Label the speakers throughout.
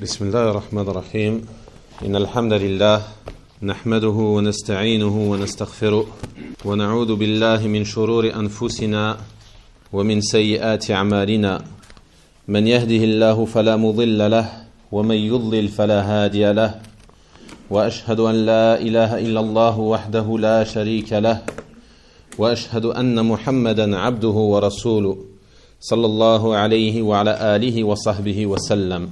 Speaker 1: بسم الله الرحمن الرحيم إن الحمد لله نحمده ونستعينه ونستغفره ونعوذ بالله من شرور أنفسنا ومن سيئات أعمالنا من يهده الله فلا مضل له ومن يضلل فلا هادي له وأشهد أن لا إله إلا الله وحده لا شريك له وأشهد أن محمدا عبده ورسوله صلى الله عليه وعلى آله وصحبه وسلم.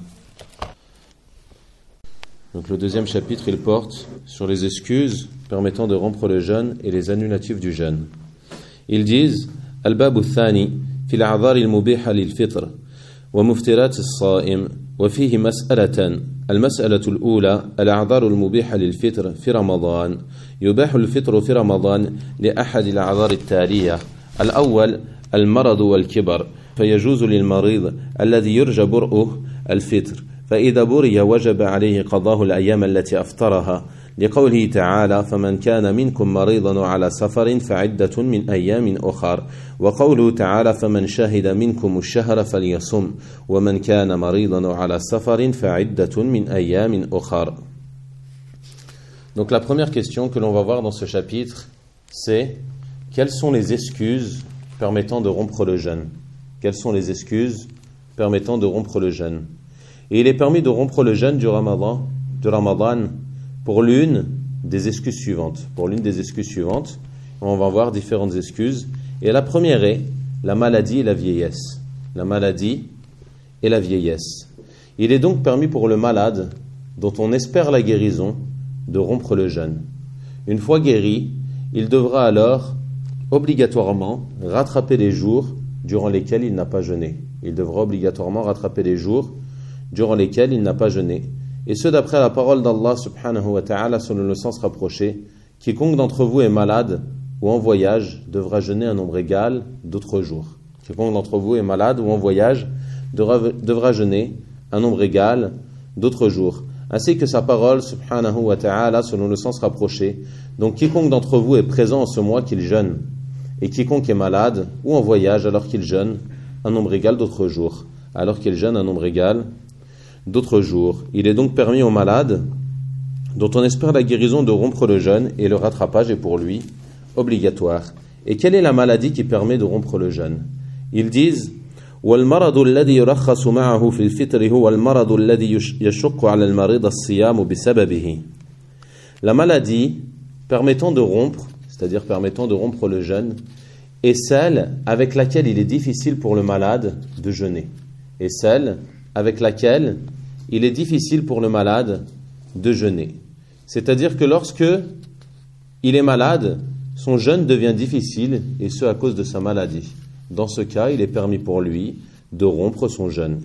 Speaker 1: Donc le deuxième chapitre, il porte sur les excuses permettant de rompre le jeûne et les annulatifs du jeûne. Ils disent الباب الثاني في الأعذار المبيحة للفطر ومفترات الصائم وفيه مسألة. المسألة الأولى الأعذار المبيحة للفطر في رمضان. يباح الفطر في رمضان لأحد الأعذار التالية. الأول المرض والكبر، فيجوز للمريض الذي يرجى برؤه الفطر، فإذا برئ وجب عليه قضاء الأيام التي أفطرها، لقوله تعالى فمن كان منكم مريضا على سفر فعدة من أيام أخر، وقوله تعالى فمن شهد منكم الشهر فليصم، ومن كان مريضا على سفر فعدة من أيام أخر. Donc la première question que l'on va voir dans ce chapitre, c'est quelles sont les excuses permettant de rompre le jeûne? Quelles sont les excuses permettant de rompre le jeûne? Et il est permis de rompre le jeûne du Ramadan pour l'une des excuses suivantes. On va voir différentes excuses. Et la première est la maladie et la vieillesse. La maladie et la vieillesse. Il est donc permis pour le malade, dont on espère la guérison, de rompre le jeûne. Une fois guéri, il devra alors obligatoirement rattraper les jours durant lesquels il n'a pas jeûné. Il devra obligatoirement rattraper les jours durant lesquels il n'a pas jeûné. Et ce d'après la parole d'Allah subhanahu wa ta'ala selon le sens rapproché, quiconque d'entre vous est malade ou en voyage devra jeûner un nombre égal d'autres jours. Quiconque d'entre vous est malade ou en voyage devra jeûner un nombre égal d'autres jours. Ainsi que sa parole subhanahu wa ta'ala selon le sens rapproché. Donc quiconque d'entre vous est présent en ce mois qu'il jeûne, et quiconque est malade ou en voyage alors qu'il jeûne un nombre égal d'autres jours. D'autres jours. Il est donc permis aux malades, dont on espère la guérison, de rompre le jeûne, et le rattrapage est pour lui obligatoire. Et quelle est la maladie qui permet de rompre le jeûne? Ils disent وَالْمَرَضُ الَّذِي يُرَخَّصُ مَعَهُ فِي الْفِطْرِ هُوَ الْمَرَضُ الَّذِي يَشُقُّ عَلَى الْمَرِيضِ الصِّيَامُ بِسَبَبِهِ. La maladie permettant de rompre, c'est-à-dire permettant de rompre le jeûne, est celle avec laquelle il est difficile pour le malade de jeûner. Et celle avec laquelle il est difficile pour le malade de jeûner. C'est-à-dire que lorsque il est malade, son jeûne devient difficile, et ce à cause de sa maladie. Dans ce cas, il est permis pour lui de rompre son jeûne.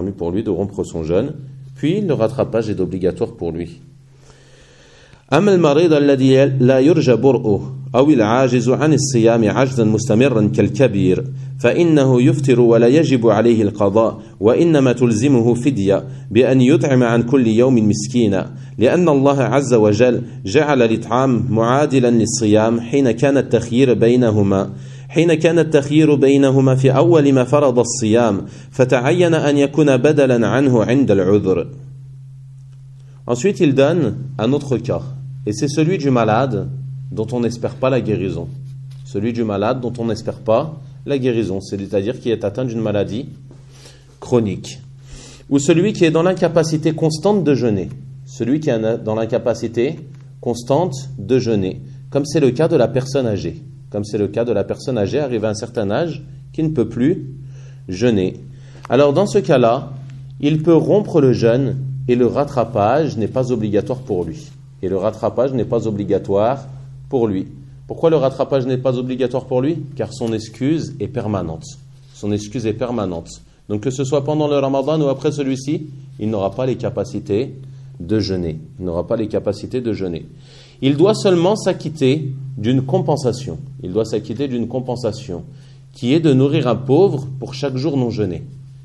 Speaker 1: Puis le rattrapage est obligatoire pour lui. أما المريض الذي لا يرجى برؤه أو العاجز عن الصيام عجزا مستمرا كالكبير فإنه يفطر ولا يجب عليه القضاء وإنما تلزمه فدية بأن يطعم عن كل يوم مسكينا لأن الله عز وجل جعل الإطعام معادلا للصيام حين كان التخيير بينهما في أول ما فرض الصيام فتعين أن يكون بدلا عنه عند العذر. Ensuite, il donne un autre cas. Et c'est celui du malade dont on n'espère pas la guérison. C'est-à-dire qui est atteint d'une maladie chronique. Ou celui qui est dans l'incapacité constante de jeûner. Comme c'est le cas de la personne âgée. Arrivé à un certain âge, qui ne peut plus jeûner. Alors dans ce cas-là, il peut rompre le jeûne et le rattrapage n'est pas obligatoire pour lui. Pourquoi le rattrapage n'est pas obligatoire pour lui? Car son excuse est permanente. Donc que ce soit pendant le Ramadan ou après celui-ci, il n'aura pas les capacités de jeûner. Il doit seulement s'acquitter d'une compensation. Qui est de nourrir un pauvre pour chaque jour non jeûné.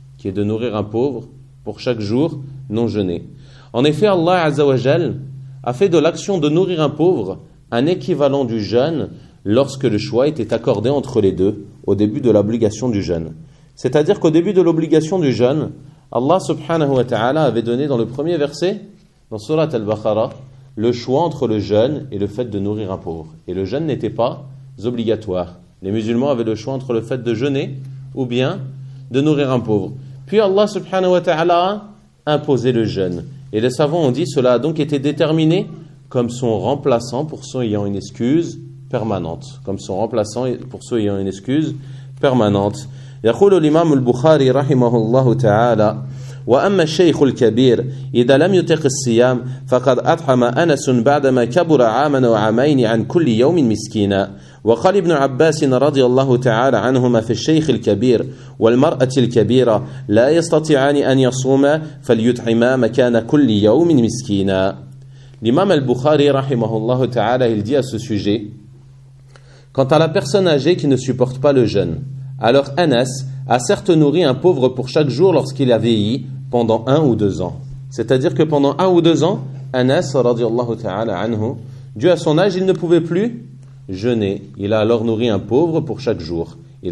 Speaker 1: En effet, Allah Azza wa Jal a fait de l'action de nourrir un pauvre un équivalent du jeûne lorsque le choix était accordé entre les deux au début de l'obligation du jeûne. C'est-à-dire qu'au début de l'obligation du jeûne, Allah subhanahu wa ta'ala avait donné dans le premier verset, dans Surat Al-Baqarah, le choix entre le jeûne et le fait de nourrir un pauvre. Et le jeûne n'était pas obligatoire. Les musulmans avaient le choix entre le fait de jeûner ou bien de nourrir un pauvre. Puis Allah subhanahu wa ta'ala a imposé le jeûne. Et les savants ont dit cela a donc été déterminé comme son remplaçant pour ceux ayant une excuse permanente. Comme son remplaçant pour ceux ayant une excuse permanente. يقول الإمام البخاري رحمه الله تعالى وأما الشيخ الكبير إذا لم يطق الصيام فقد أطعم أنس بعدما كبر عاما وعامين عن كل يوم مسكينا وقال ابن عباس رضي الله تعالى عنهما في الشيخ الكبير والمرأة الكبيرة لا يستطيعان أن يصوما فليطعما مكان كل يوم مسكينا. L'imam al-Bukhari rahimahullah ta'ala il dit à ce sujet, quant à la personne âgée qui ne supporte pas le jeûne, alors Anas a certes nourri un pauvre pour chaque jour lorsqu'il a vieilli pendant 1 ou 2 ans. C'est-à-dire que pendant 1 ou 2 ans, Anas, radiyallahu ta'ala anhu, dû à son âge, il ne pouvait plus jeûner. Il a alors nourri un pauvre pour chaque jour. Et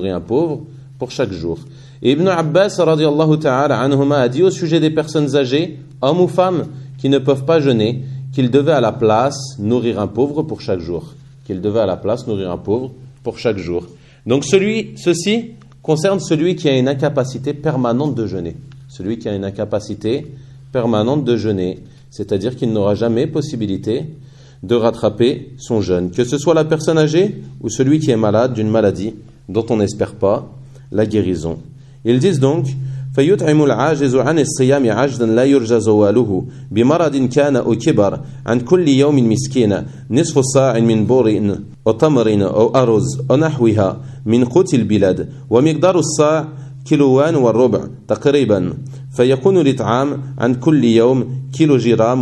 Speaker 1: Ibn Abbas, radiyallahu ta'ala anhuma, a dit au sujet des personnes âgées, hommes ou femmes, qui ne peuvent pas jeûner, qu'ils devaient à la place nourrir un pauvre pour chaque jour. Donc ceci concerne celui qui a une incapacité permanente de jeûner. C'est-à-dire qu'il n'aura jamais possibilité de rattraper son jeûne. Que ce soit la personne âgée ou celui qui est malade d'une maladie dont on n'espère pas la guérison. Ils disent donc فيطعم العاجز عن الصيام عجزا لا يرجى زواله بمرض كان أو كبر عن كل يوم مسكينا نصف صاع من بور أو تمر أو أرز أو نحوها من قوت البلاد ومقدار الصاع كيلوان والربع تقريبا فيكون الإطعام عن كل يوم كيلو جرام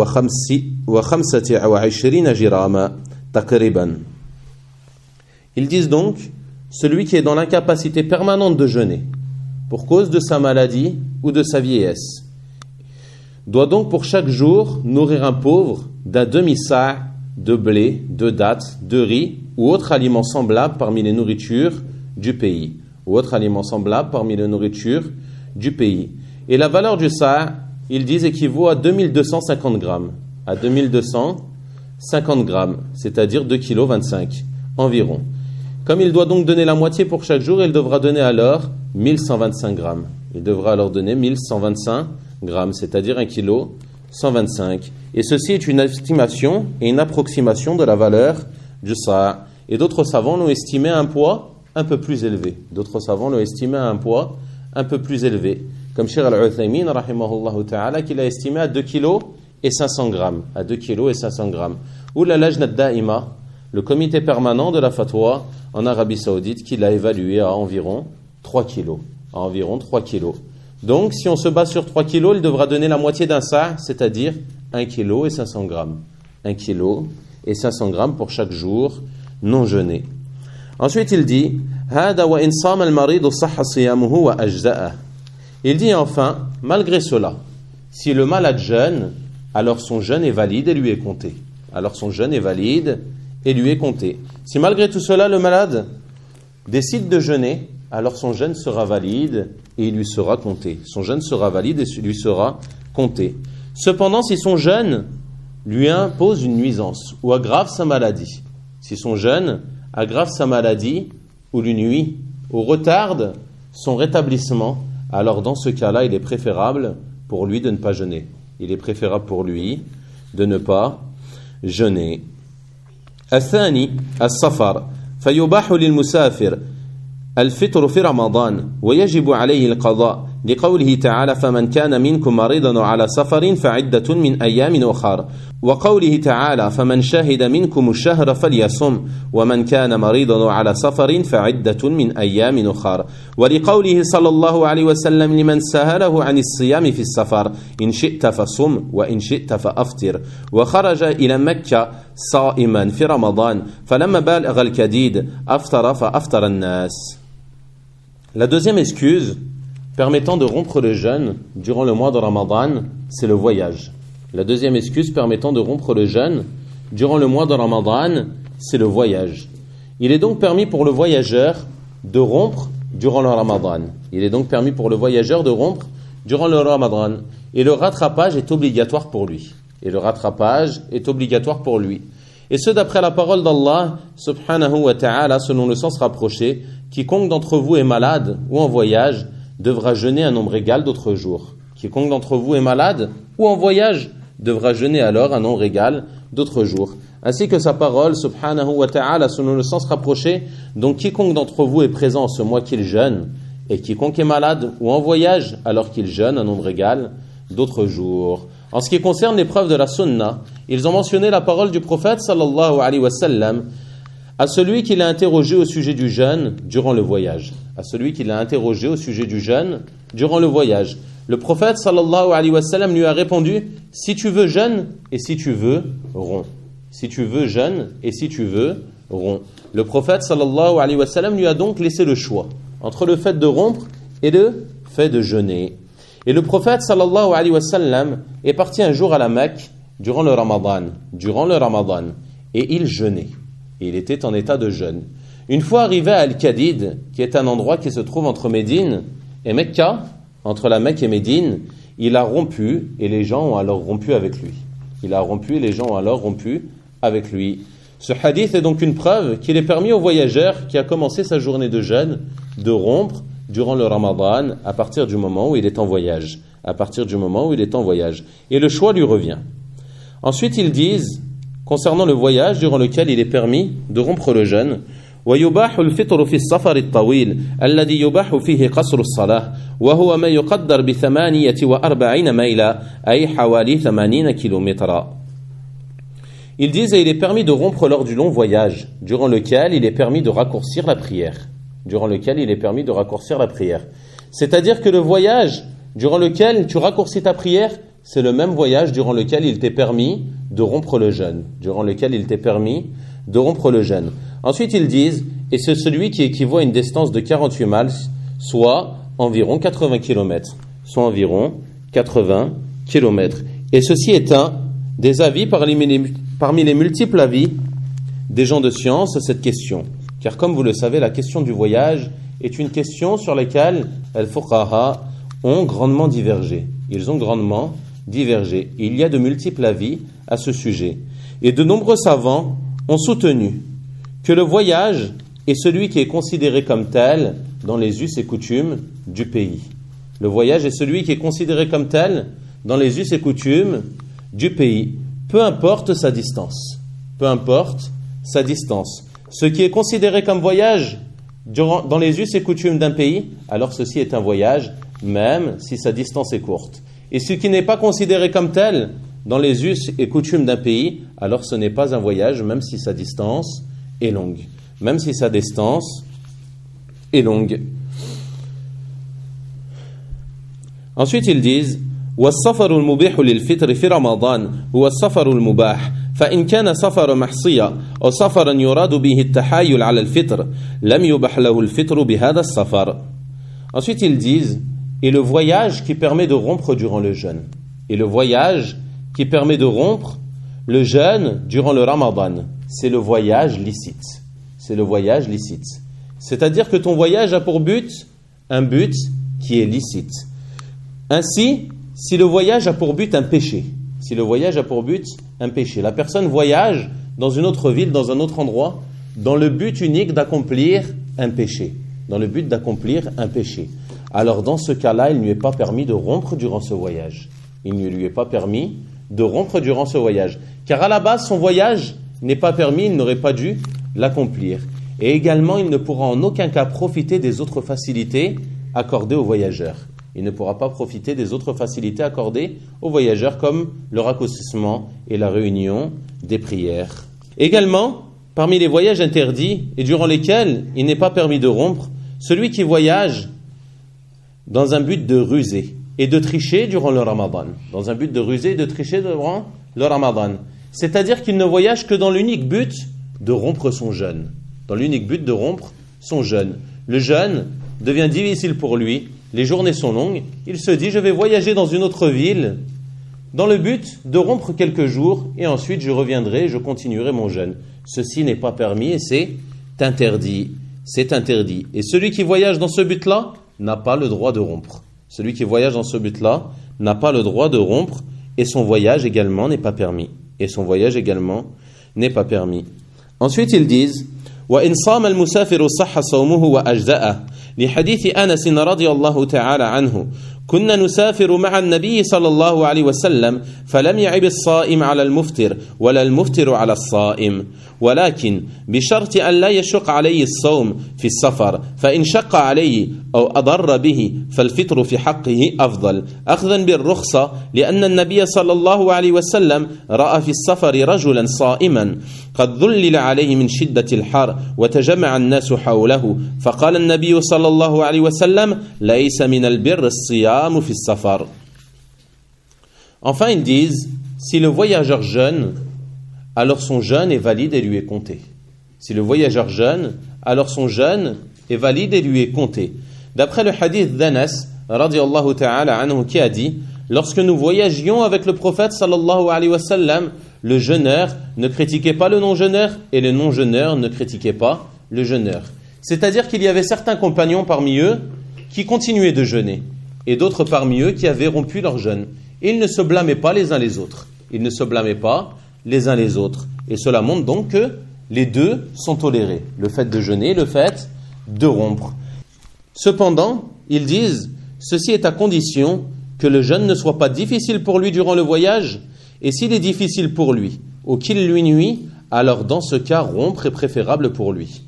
Speaker 1: و125 جراما تقريبا. Ils disent donc, celui qui est dans l'incapacité permanente de jeûner pour cause de sa maladie ou de sa vieillesse doit donc pour chaque jour nourrir un pauvre d'un demi-sa' de blé, de dattes, de riz ou autre aliment semblable parmi les nourritures du pays. Et la valeur du sa', ils disent, équivaut à 2250 grammes. C'est-à-dire 2,25 kg environ. Comme il doit donc donner la moitié pour chaque jour, il devra donner alors 1125 grammes. C'est-à-dire 1,125 kg. Et ceci est une estimation et une approximation de la valeur du sa'. Et d'autres savants l'ont estimé à un poids un peu plus élevé. Comme Cheikh Al-Uthaymin, rahimahullah ta'ala, qu'il a estimé à 2,5 kg. Ou la Lajna Da'ima, le comité permanent de la fatwa en Arabie Saoudite, qui l'a évalué à environ 3 kg. Donc, si on se base sur 3 kg, il devra donner la moitié d'un sa', c'est-à-dire 1,5 kg pour chaque jour non jeûné. Ensuite, il dit il dit enfin, malgré cela, si le malade jeûne, alors son jeûne est valide et lui est compté. Si malgré tout cela, le malade décide de jeûner, alors son jeûne sera valide et il lui sera compté. Cependant, si son jeûne lui impose une nuisance ou aggrave sa maladie, ou lui nuit ou retarde son rétablissement, alors dans ce cas-là, il est préférable pour lui de ne pas jeûner. الثاني السفر فيباح للمسافر الفطر في رمضان ويجب عليه القضاء لقوله تعالى فمن كان منكم مريضا على سفر فعدة من أيام أخر وقوله تعالى فمن شهد منكم الشهر فليصم ومن كان مريضا على سفر فعدة من أيام أخر ولقوله صلى الله عليه وسلم لمن سهله عن الصيام في السفر إن شئت فصم وإن شئت فأفطر وخرج إلى مكة صائما في رمضان فلما بلغ الكديد أفطر فأفطر الناس. La deuxième excuse permettant de rompre le jeûne durant le mois de Ramadan, c'est le voyage. Il est donc permis pour le voyageur de rompre durant le Ramadan. durant le Ramadan, et le rattrapage est obligatoire pour lui. Et le rattrapage est obligatoire pour lui. Et ce d'après la parole d'Allah, subhanahu wa ta'ala, selon le sens rapproché, quiconque d'entre vous est malade ou en voyage devra jeûner un nombre égal d'autres jours. Quiconque d'entre vous est malade ou en voyage devra jeûner alors un nombre égal d'autres jours. Ainsi que sa parole, subhanahu wa ta'ala, selon le sens rapproché, donc quiconque d'entre vous est présent en ce mois qu'il jeûne, et quiconque est malade ou en voyage alors qu'il jeûne un nombre égal d'autres jours. En ce qui concerne l'épreuve de la sunna, ils ont mentionné la parole du prophète sallallahu alayhi wa sallam à celui qui l'a interrogé au sujet du jeûne durant le voyage. À celui qui l'a interrogé au sujet du jeûne durant le voyage. Le prophète sallallahu alayhi wa sallam lui a répondu: si tu veux jeûne et si tu veux romps. Si tu veux jeûne et si tu veux romps. Le prophète sallallahu alayhi wa sallam lui a donc laissé le choix entre le fait de rompre et le fait de jeûner. Et le prophète sallallahu alayhi wa sallam est parti un jour à la Mecque durant le Ramadan, et il jeûnait. Et il était en état de jeûne. Une fois arrivé à Al-Kadid, qui est un endroit qui se trouve entre Médine et Mecca, entre la Mecque et Médine, il a rompu et les gens ont alors rompu avec lui. Ce hadith est donc une preuve qu'il est permis au voyageur qui a commencé sa journée de jeûne de rompre durant le Ramadan à partir du moment où il est en voyage. Et le choix lui revient. Ensuite, ils disent, concernant le voyage durant lequel il est permis de rompre le jeûne, ويباح الفطر في السفر الطويل الذي يباح فيه قصر الصلاة وهو ما يقدر ب48 ميلا أي حوالي 80 كيلومترا. Ils disent, et il est permis de rompre lors du long voyage, durant lequel il est permis de raccourcir la prière. C'est-à-dire que le voyage durant lequel tu raccourcis ta prière, c'est le même voyage durant lequel il t'est permis de rompre le jeûne. Ensuite, ils disent, et c'est celui qui équivaut à une distance de 48 miles, soit environ 80 km. Et ceci est un des avis parmi les multiples avis des gens de science à cette question. Car comme vous le savez, la question du voyage est une question sur laquelle al-fuqaha ont grandement divergé. Il y a de multiples avis à ce sujet. Et de nombreux savants ont soutenu que le voyage est celui qui est considéré comme tel dans les us et coutumes du pays. Peu importe sa distance. Ce qui est considéré comme voyage dans les us et coutumes d'un pays, alors ceci est un voyage, même si sa distance est courte. Et ce qui n'est pas considéré comme tel dans les us et coutumes d'un pays, alors ce n'est pas un voyage, même si sa distance est longue. Ensuite, ils disent, والسفر المبيح للفطر في رمضان هو السفر المباح فإن كان سفر محصية أو سفرا يراد به التحايل على الفطر لم يبح له الفطر بهذا السفر. Ensuite ils disent, et le voyage qui permet de rompre durant le jeûne, durant le Ramadan, c'est le voyage licite. C'est-à-dire que ton voyage a pour but un but qui est licite. Ainsi, si le voyage a pour but un péché, la personne voyage dans une autre ville, dans un autre endroit, dans le but unique d'accomplir un péché. Alors dans ce cas-là, il ne lui est pas permis de rompre durant ce voyage. Car à la base, son voyage n'est pas permis, il n'aurait pas dû l'accomplir. Et également, il ne pourra en aucun cas profiter des autres facilités accordées aux voyageurs. Comme le raccourcissement et la réunion des prières. Également, parmi les voyages interdits et durant lesquels il n'est pas permis de rompre, celui qui voyage dans un but de ruser et de tricher durant le Ramadan. C'est-à-dire qu'il ne voyage que dans l'unique but de rompre son jeûne. Le jeûne devient difficile pour lui. Les journées sont longues, il se dit, je vais voyager dans une autre ville dans le but de rompre quelques jours et ensuite je reviendrai et je continuerai mon jeûne. Ceci n'est pas permis et c'est interdit. Et celui qui voyage dans ce but-là n'a pas le droit de rompre. Celui qui voyage dans ce but-là n'a pas le droit de rompre et son voyage également n'est pas permis. Ensuite, ils disent وإن صام المسافر صح صومه وأجزأه لحديث أنس رضي الله تعالى عنه كنا نسافر مع النبي صلى الله عليه وسلم فلم يعب الصائم على المفطر ولا المفطر على الصائم ولكن بشرط أن لا يشق عليه الصوم في السفر فإن شق عليه أو أضر به فالفطر في حقه أفضل أخذا بالرخصة لأن النبي صلى الله عليه وسلم رأى في السفر رجلا صائما قد ظلل عليه من شدة الحر وتجمع الناس حوله فقال النبي صلى الله عليه وسلم ليس من البر الصيام في السفر. Enfin, ils disent, si le voyageur jeûne, alors son jeûne est valide et lui est compté. Si le voyageur jeûne, alors son jeûne est valide et lui est compté. D'après le hadith d'Anas, radiyallahu ta'ala anhu, qui a dit, lorsque nous voyagions avec le prophète sallallahu alayhi wa sallam, le jeûneur ne critiquait pas le non-jeûneur et le non-jeûneur ne critiquait pas le jeûneur. C'est-à-dire qu'il y avait certains compagnons parmi eux qui continuaient de jeûner et d'autres parmi eux qui avaient rompu leur jeûne. Ils ne se blâmaient pas les uns les autres. Et cela montre donc que les deux sont tolérés. Le fait de jeûner et le fait de rompre. Cependant, ils disent, ceci est à condition que le jeûne ne soit pas difficile pour lui durant le voyage. Et s'il est difficile pour lui ou qu'il lui nuit, alors dans ce cas, rompre est préférable pour lui.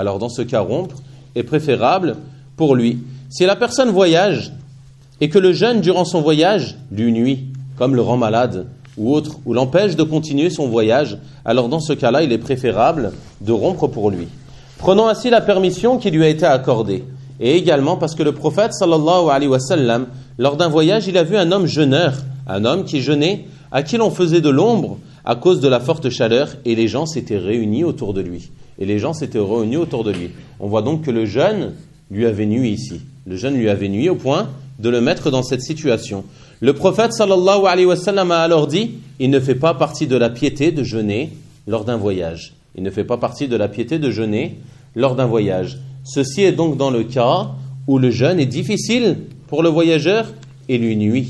Speaker 1: Si la personne voyage et que le jeûne durant son voyage lui nuit, comme le rend malade ou autre, ou l'empêche de continuer son voyage, alors dans ce cas-là, il est préférable de rompre pour lui. Prenons ainsi la permission qui lui a été accordée. Et également parce que le prophète sallallahu alayhi wa sallam, lors d'un voyage, il a vu un homme jeûneur, un homme qui jeûnait, à qui l'on faisait de l'ombre à cause de la forte chaleur, et les gens s'étaient réunis autour de lui. On voit donc que le jeûne lui avait nui ici. Le jeûne lui avait nui au point de le mettre dans cette situation. Le prophète sallallahu alayhi wa sallam a alors dit, il ne fait pas partie de la piété de jeûner lors d'un voyage. Ceci est donc dans le cas où le jeûne est difficile pour le voyageur et lui nuit.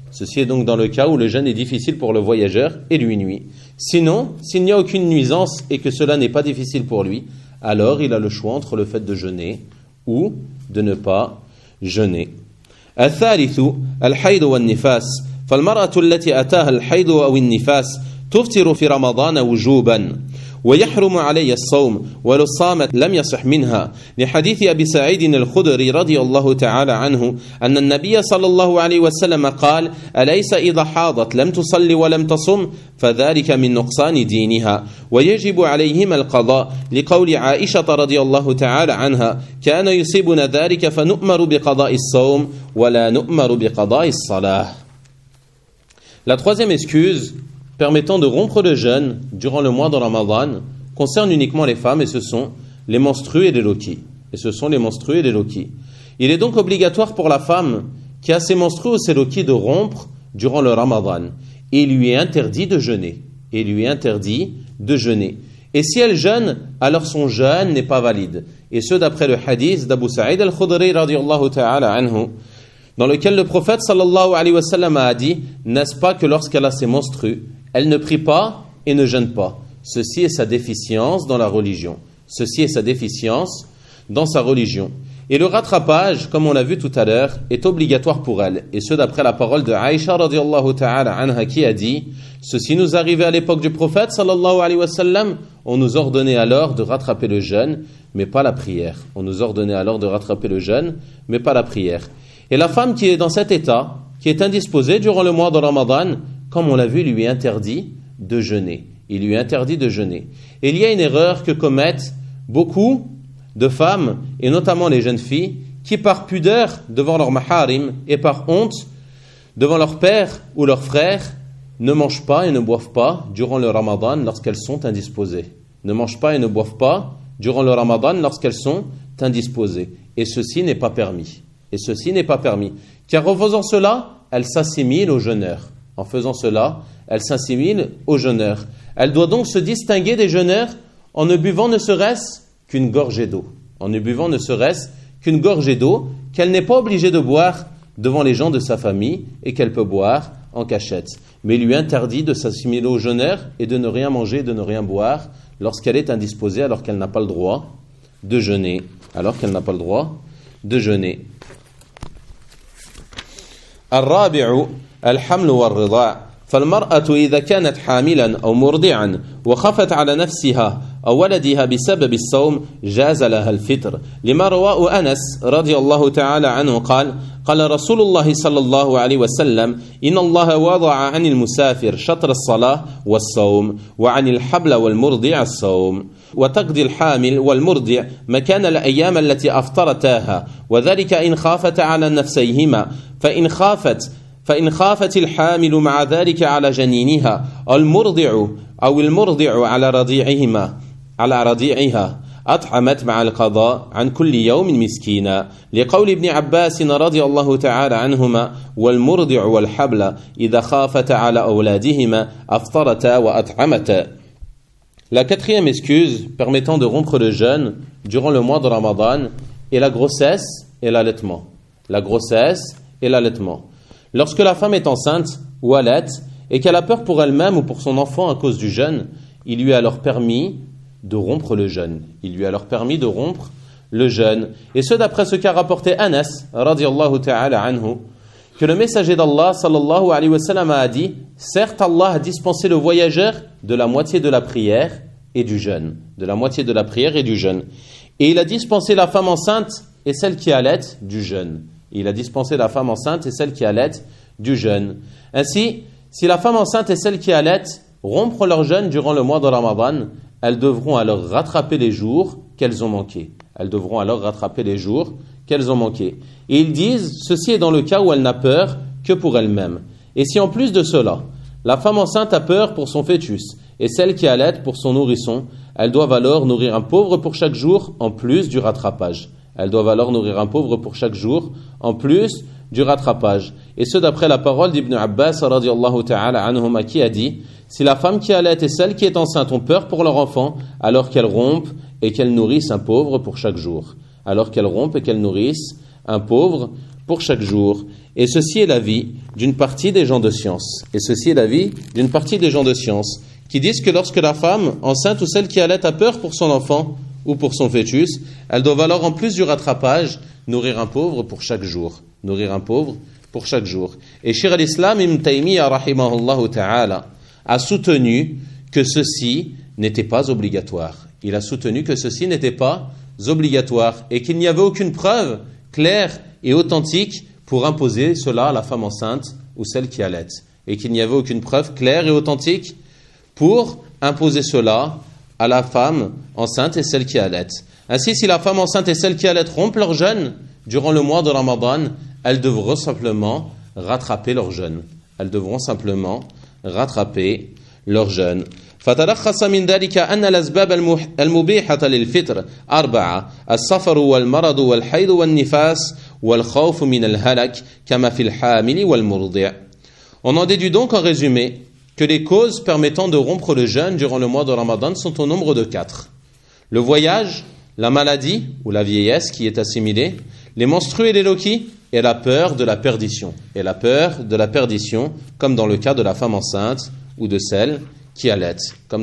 Speaker 1: Sinon, s'il n'y a aucune nuisance et que cela n'est pas difficile pour lui, alors il a le choix entre le fait de jeûner ou de ne pas jeûner. الثالث الحيض والنفاس فالمرأة التي أتاها الحيض أو النفاس تفطر في رمضان وجوبا ويحرم علي الصوم ولو صامت لم يصح منها لحديث أبي سعيد الخدري رضي الله تعالى عنه أن النبي صلى الله عليه وسلم قال أليس إذا حاضت لم تصلي ولم تصم فذلك من نقصان دينها ويجب عليهما القضاء لقول عائشة رضي الله تعالى عنها كان يصيبنا ذلك فنؤمر بقضاء الصوم ولا نؤمر بقضاء الصلاة. La troisième excuse permettant de rompre le jeûne durant le mois de Ramadan concerne uniquement les femmes et ce sont les menstruées et les loquis. Il est donc obligatoire pour la femme qui a ses menstrues ou ses loquis de rompre durant le Ramadan et il lui est interdit de jeûner. Et si elle jeûne, alors son jeûne n'est pas valide. Et ce d'après le hadith d'Abu Sa'id al-Khudri radiyallahu ta'ala anhu, dans lequel le prophète sallallahu alayhi wa sallam a dit, n'est-ce pas que lorsqu'elle a ses menstrues, elle ne prie pas et ne jeûne pas. Ceci est sa déficience dans sa religion. Et le rattrapage, comme on l'a vu tout à l'heure, est obligatoire pour elle. Et ce d'après la parole de Aïcha radiyallahu ta'ala anha qui a dit, ceci nous arrivait à l'époque du prophète sallallahu alayhi wa sallam, on nous ordonnait alors de rattraper le jeûne, mais pas la prière. Et la femme qui est dans cet état, qui est indisposée durant le mois de Ramadan, comme on l'a vu, il lui est interdit de jeûner. Et il y a une erreur que commettent beaucoup de femmes, et notamment les jeunes filles, qui par pudeur devant leur maharim et par honte devant leur père ou leur frère, ne mangent pas et ne boivent pas durant le Ramadan lorsqu'elles sont indisposées. Et ceci n'est pas permis. Car en faisant cela, elle s'assimile au jeûneur. Elle doit donc se distinguer des jeûneurs en ne buvant ne serait-ce qu'une gorgée d'eau. Qu'elle n'est pas obligée de boire devant les gens de sa famille et qu'elle peut boire en cachette. Mais il lui interdit de s'assimiler aux jeûneurs et de ne rien manger, de ne rien boire lorsqu'elle est indisposée, alors qu'elle n'a pas le droit de jeûner. الرابع الحمل والرضاع فالمرأة إذا كانت حاملا أو مرضعا وخفت على نفسها أو ولدها بسبب الصوم جاز لها الفطر لما رواه أنس رضي الله تعالى عنه قال رسول الله صلى الله عليه وسلم إن الله وضع عن المسافر شطر الصلاة والصوم وعن الحبل والمرضع الصوم وتقضي الحامل والمرضع مكان الأيام التي أفطرتاها وذلك إن خافت على نفسيهما فإن خافت الحامل مع ذلك على جنينها أو المرضع على رضيعها أطعمت مع القضاء عن كل يوم مسكينا لقول ابن عباس رضي الله تعالى عنهما والمرضع والحبل إذا خافت على أولادهما أفطرتا وأطعمتا. La quatrième excuse permettant de rompre le jeûne durant le mois de Ramadan est la grossesse et l'allaitement. Lorsque la femme est enceinte ou allaite et qu'elle a peur pour elle-même ou pour son enfant à cause du jeûne, il lui est alors permis de rompre le jeûne. Et ce d'après ce qu'a rapporté Anas, radiyallahu ta'ala anhu, que le messager d'Allah, sallallahu alayhi wa sallam, a dit « Certes, Allah a dispensé le voyageur de la moitié de la prière et du jeûne. Et il a dispensé la femme enceinte et celle qui allait du jeûne. Ainsi, si la femme enceinte et celle qui allait rompre leur jeûne durant le mois de Ramadan, elles devront alors rattraper les jours qu'elles ont manqués. Et ils disent, ceci est dans le cas où elle n'a peur que pour elle-même. Et si en plus de cela, la femme enceinte a peur pour son fœtus et celle qui allait pour son nourrisson, elles doivent alors nourrir un pauvre pour chaque jour en plus du rattrapage. Et ce d'après la parole d'Ibn Abbas radiyallahu ta'ala anhuma qui a dit, si la femme qui allait et celle qui est enceinte ont peur pour leur enfant, alors qu'elles rompent et qu'elles nourrissent un pauvre pour chaque jour. Et ceci est l'avis d'une partie des gens de science. Qui disent que lorsque la femme enceinte ou celle qui allait a peur pour son enfant ou pour son fœtus, elles doivent alors en plus du rattrapage nourrir un pauvre pour chaque jour. Et Cheikh al-Islam Ibn Taymiyyah rahimahullah ta'ala a soutenu que ceci n'était pas obligatoire. Et qu'il n'y avait aucune preuve claire et authentique pour imposer cela à la femme enceinte ou celle qui allait. Pour imposer cela à la femme enceinte et celle qui allait. Ainsi, si la femme enceinte et celle qui allait rompent leur jeûne durant le mois de Ramadan, elles devront simplement rattraper leur jeûne. فتلخص من ذلك أن الأسباب المبيحة للفطر 4 السفر والمرض والحيض والنفاس والخوف من الهلك كما في الحامل والمرضع. On en déduit donc en résumé que les causes permettant de rompre le jeûne durant le mois de Ramadan sont au nombre de 4. Le voyage, la maladie ou la vieillesse qui est assimilée, les menstrues et les loquis, et la peur de la perdition. Comme dans le cas de la femme enceinte ou de celle qui allait.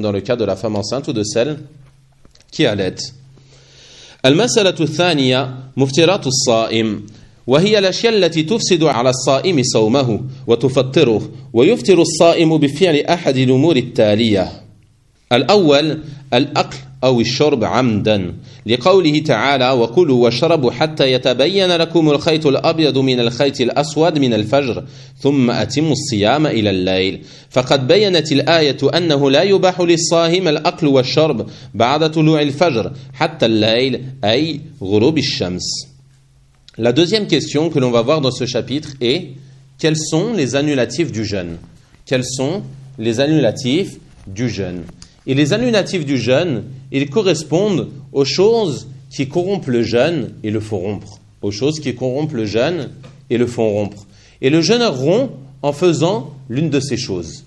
Speaker 1: المسألة الثانية مفترات الصائم وهي الأشياء التي تفسد على الصائم صومه وتفطره ويفطر الصائم بفعل أحد الأمور التالية. الأول الأكل أو الشرب عمدا لقوله تعالى وكلوا واشربوا حتى يتبين لكم الخيط الأبيض من الخيط الأسود من الفجر ثم أتموا الصيام إلى الليل فقد بينت الآية أنه لا يباح للصائم الأكل والشرب بعد طلوع الفجر حتى الليل أي غروب الشمس. La deuxième question que l'on va voir dans ce chapitre est quels sont les annulatifs du jeûne? Et les annulatifs du jeûne, ils correspondent aux choses qui corrompent le jeûne et le font rompre. Et le jeûneur rompt en faisant l'une de ces choses.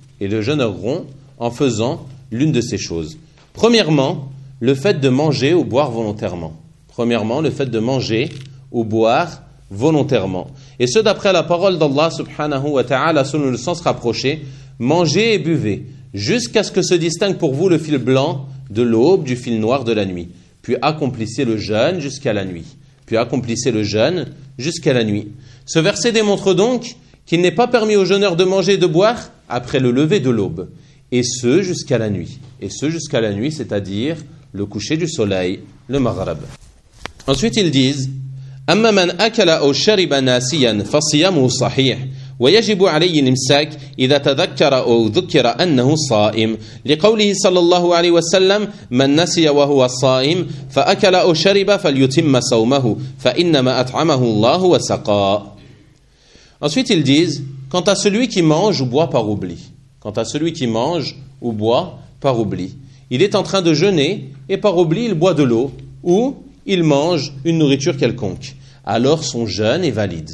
Speaker 1: Premièrement, le fait de manger ou boire volontairement. volontairement. Et ce d'après la parole d'Allah subhanahu wa ta'ala selon le sens rapproché, mangez et buvez, jusqu'à ce que se distingue pour vous le fil blanc de l'aube du fil noir de la nuit. Puis accomplissez le jeûne jusqu'à la nuit. Puis accomplissez le jeûne jusqu'à la nuit. Ce verset démontre donc qu'il n'est pas permis aux jeûneurs de manger et de boire après le lever de l'aube. Et ce jusqu'à la nuit. Et ce jusqu'à la nuit, c'est-à-dire le coucher du soleil, le maghrib. Ensuite, ils disent أما من أكل أو شرب ناسيا فصيامه صحيح ويجب عليه الإمساك إذا تذكر أو ذكر أنه صائم لقوله صلى الله عليه وسلم من نسي وهو صائم فأكل أو شرب فليتم صومه فإنما أطعمه الله وسقاه. Ensuite, ils disent quant à celui qui mange ou boit par oubli. Quant à celui qui mange ou boit par oubli. Il est en train de jeûner et par oubli il boit de l'eau ou il mange une nourriture quelconque. Alors son jeûne est valide.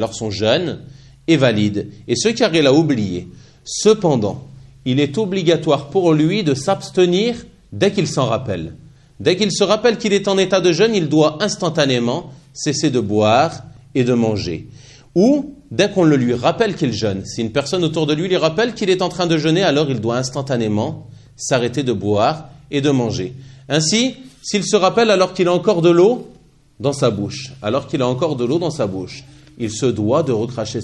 Speaker 1: Et ce car il a oublié. Cependant, il est obligatoire pour lui de s'abstenir dès qu'il s'en rappelle. Dès qu'il se rappelle qu'il est en état de jeûne, il doit instantanément cesser de boire et de manger. Ou dès qu'on le lui rappelle qu'il jeûne. Si une personne autour de lui lui rappelle qu'il est en train de jeûner, alors il doit instantanément s'arrêter de boire et de manger. Ainsi, s'il se rappelle alors qu'il a encore de l'eau dans sa bouche, il se doit de recracher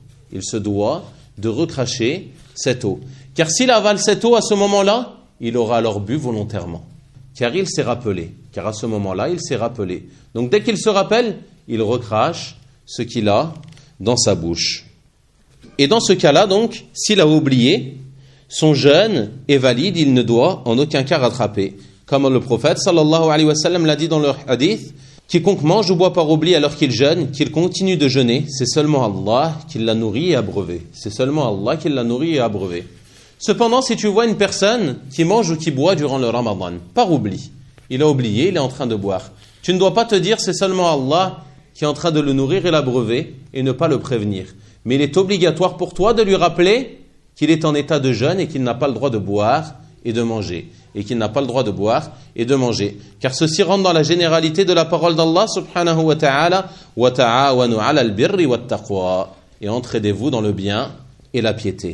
Speaker 1: cette eau. Car s'il avale cette eau à ce moment-là, il aura alors bu volontairement. Car à ce moment-là, il s'est rappelé. Donc dès qu'il se rappelle, il recrache ce qu'il a dans sa bouche. Et dans ce cas-là, donc, s'il a oublié, son jeûne est valide, il ne doit en aucun cas rattraper. Comme le prophète sallallahu alayhi wa sallam l'a dit dans le hadith, quiconque mange ou boit par oubli alors qu'il jeûne, qu'il continue de jeûner, c'est seulement Allah qui l'a nourri et abreuvé. Cependant, si tu vois une personne qui mange ou qui boit durant le Ramadan, par oubli, il a oublié, il est en train de boire, tu ne dois pas te dire c'est seulement Allah qui est en train de le nourrir et l'abreuver et ne pas le prévenir. Mais il est obligatoire pour toi de lui rappeler qu'il est en état de jeûne et qu'il n'a pas le droit de boire et de manger. Car ceci rentre dans la généralité de la parole d'Allah subhanahu wa ta'ala wa ta'awanu 'ala al-birri wat taqwa, et entraidez-vous dans le bien et la piété.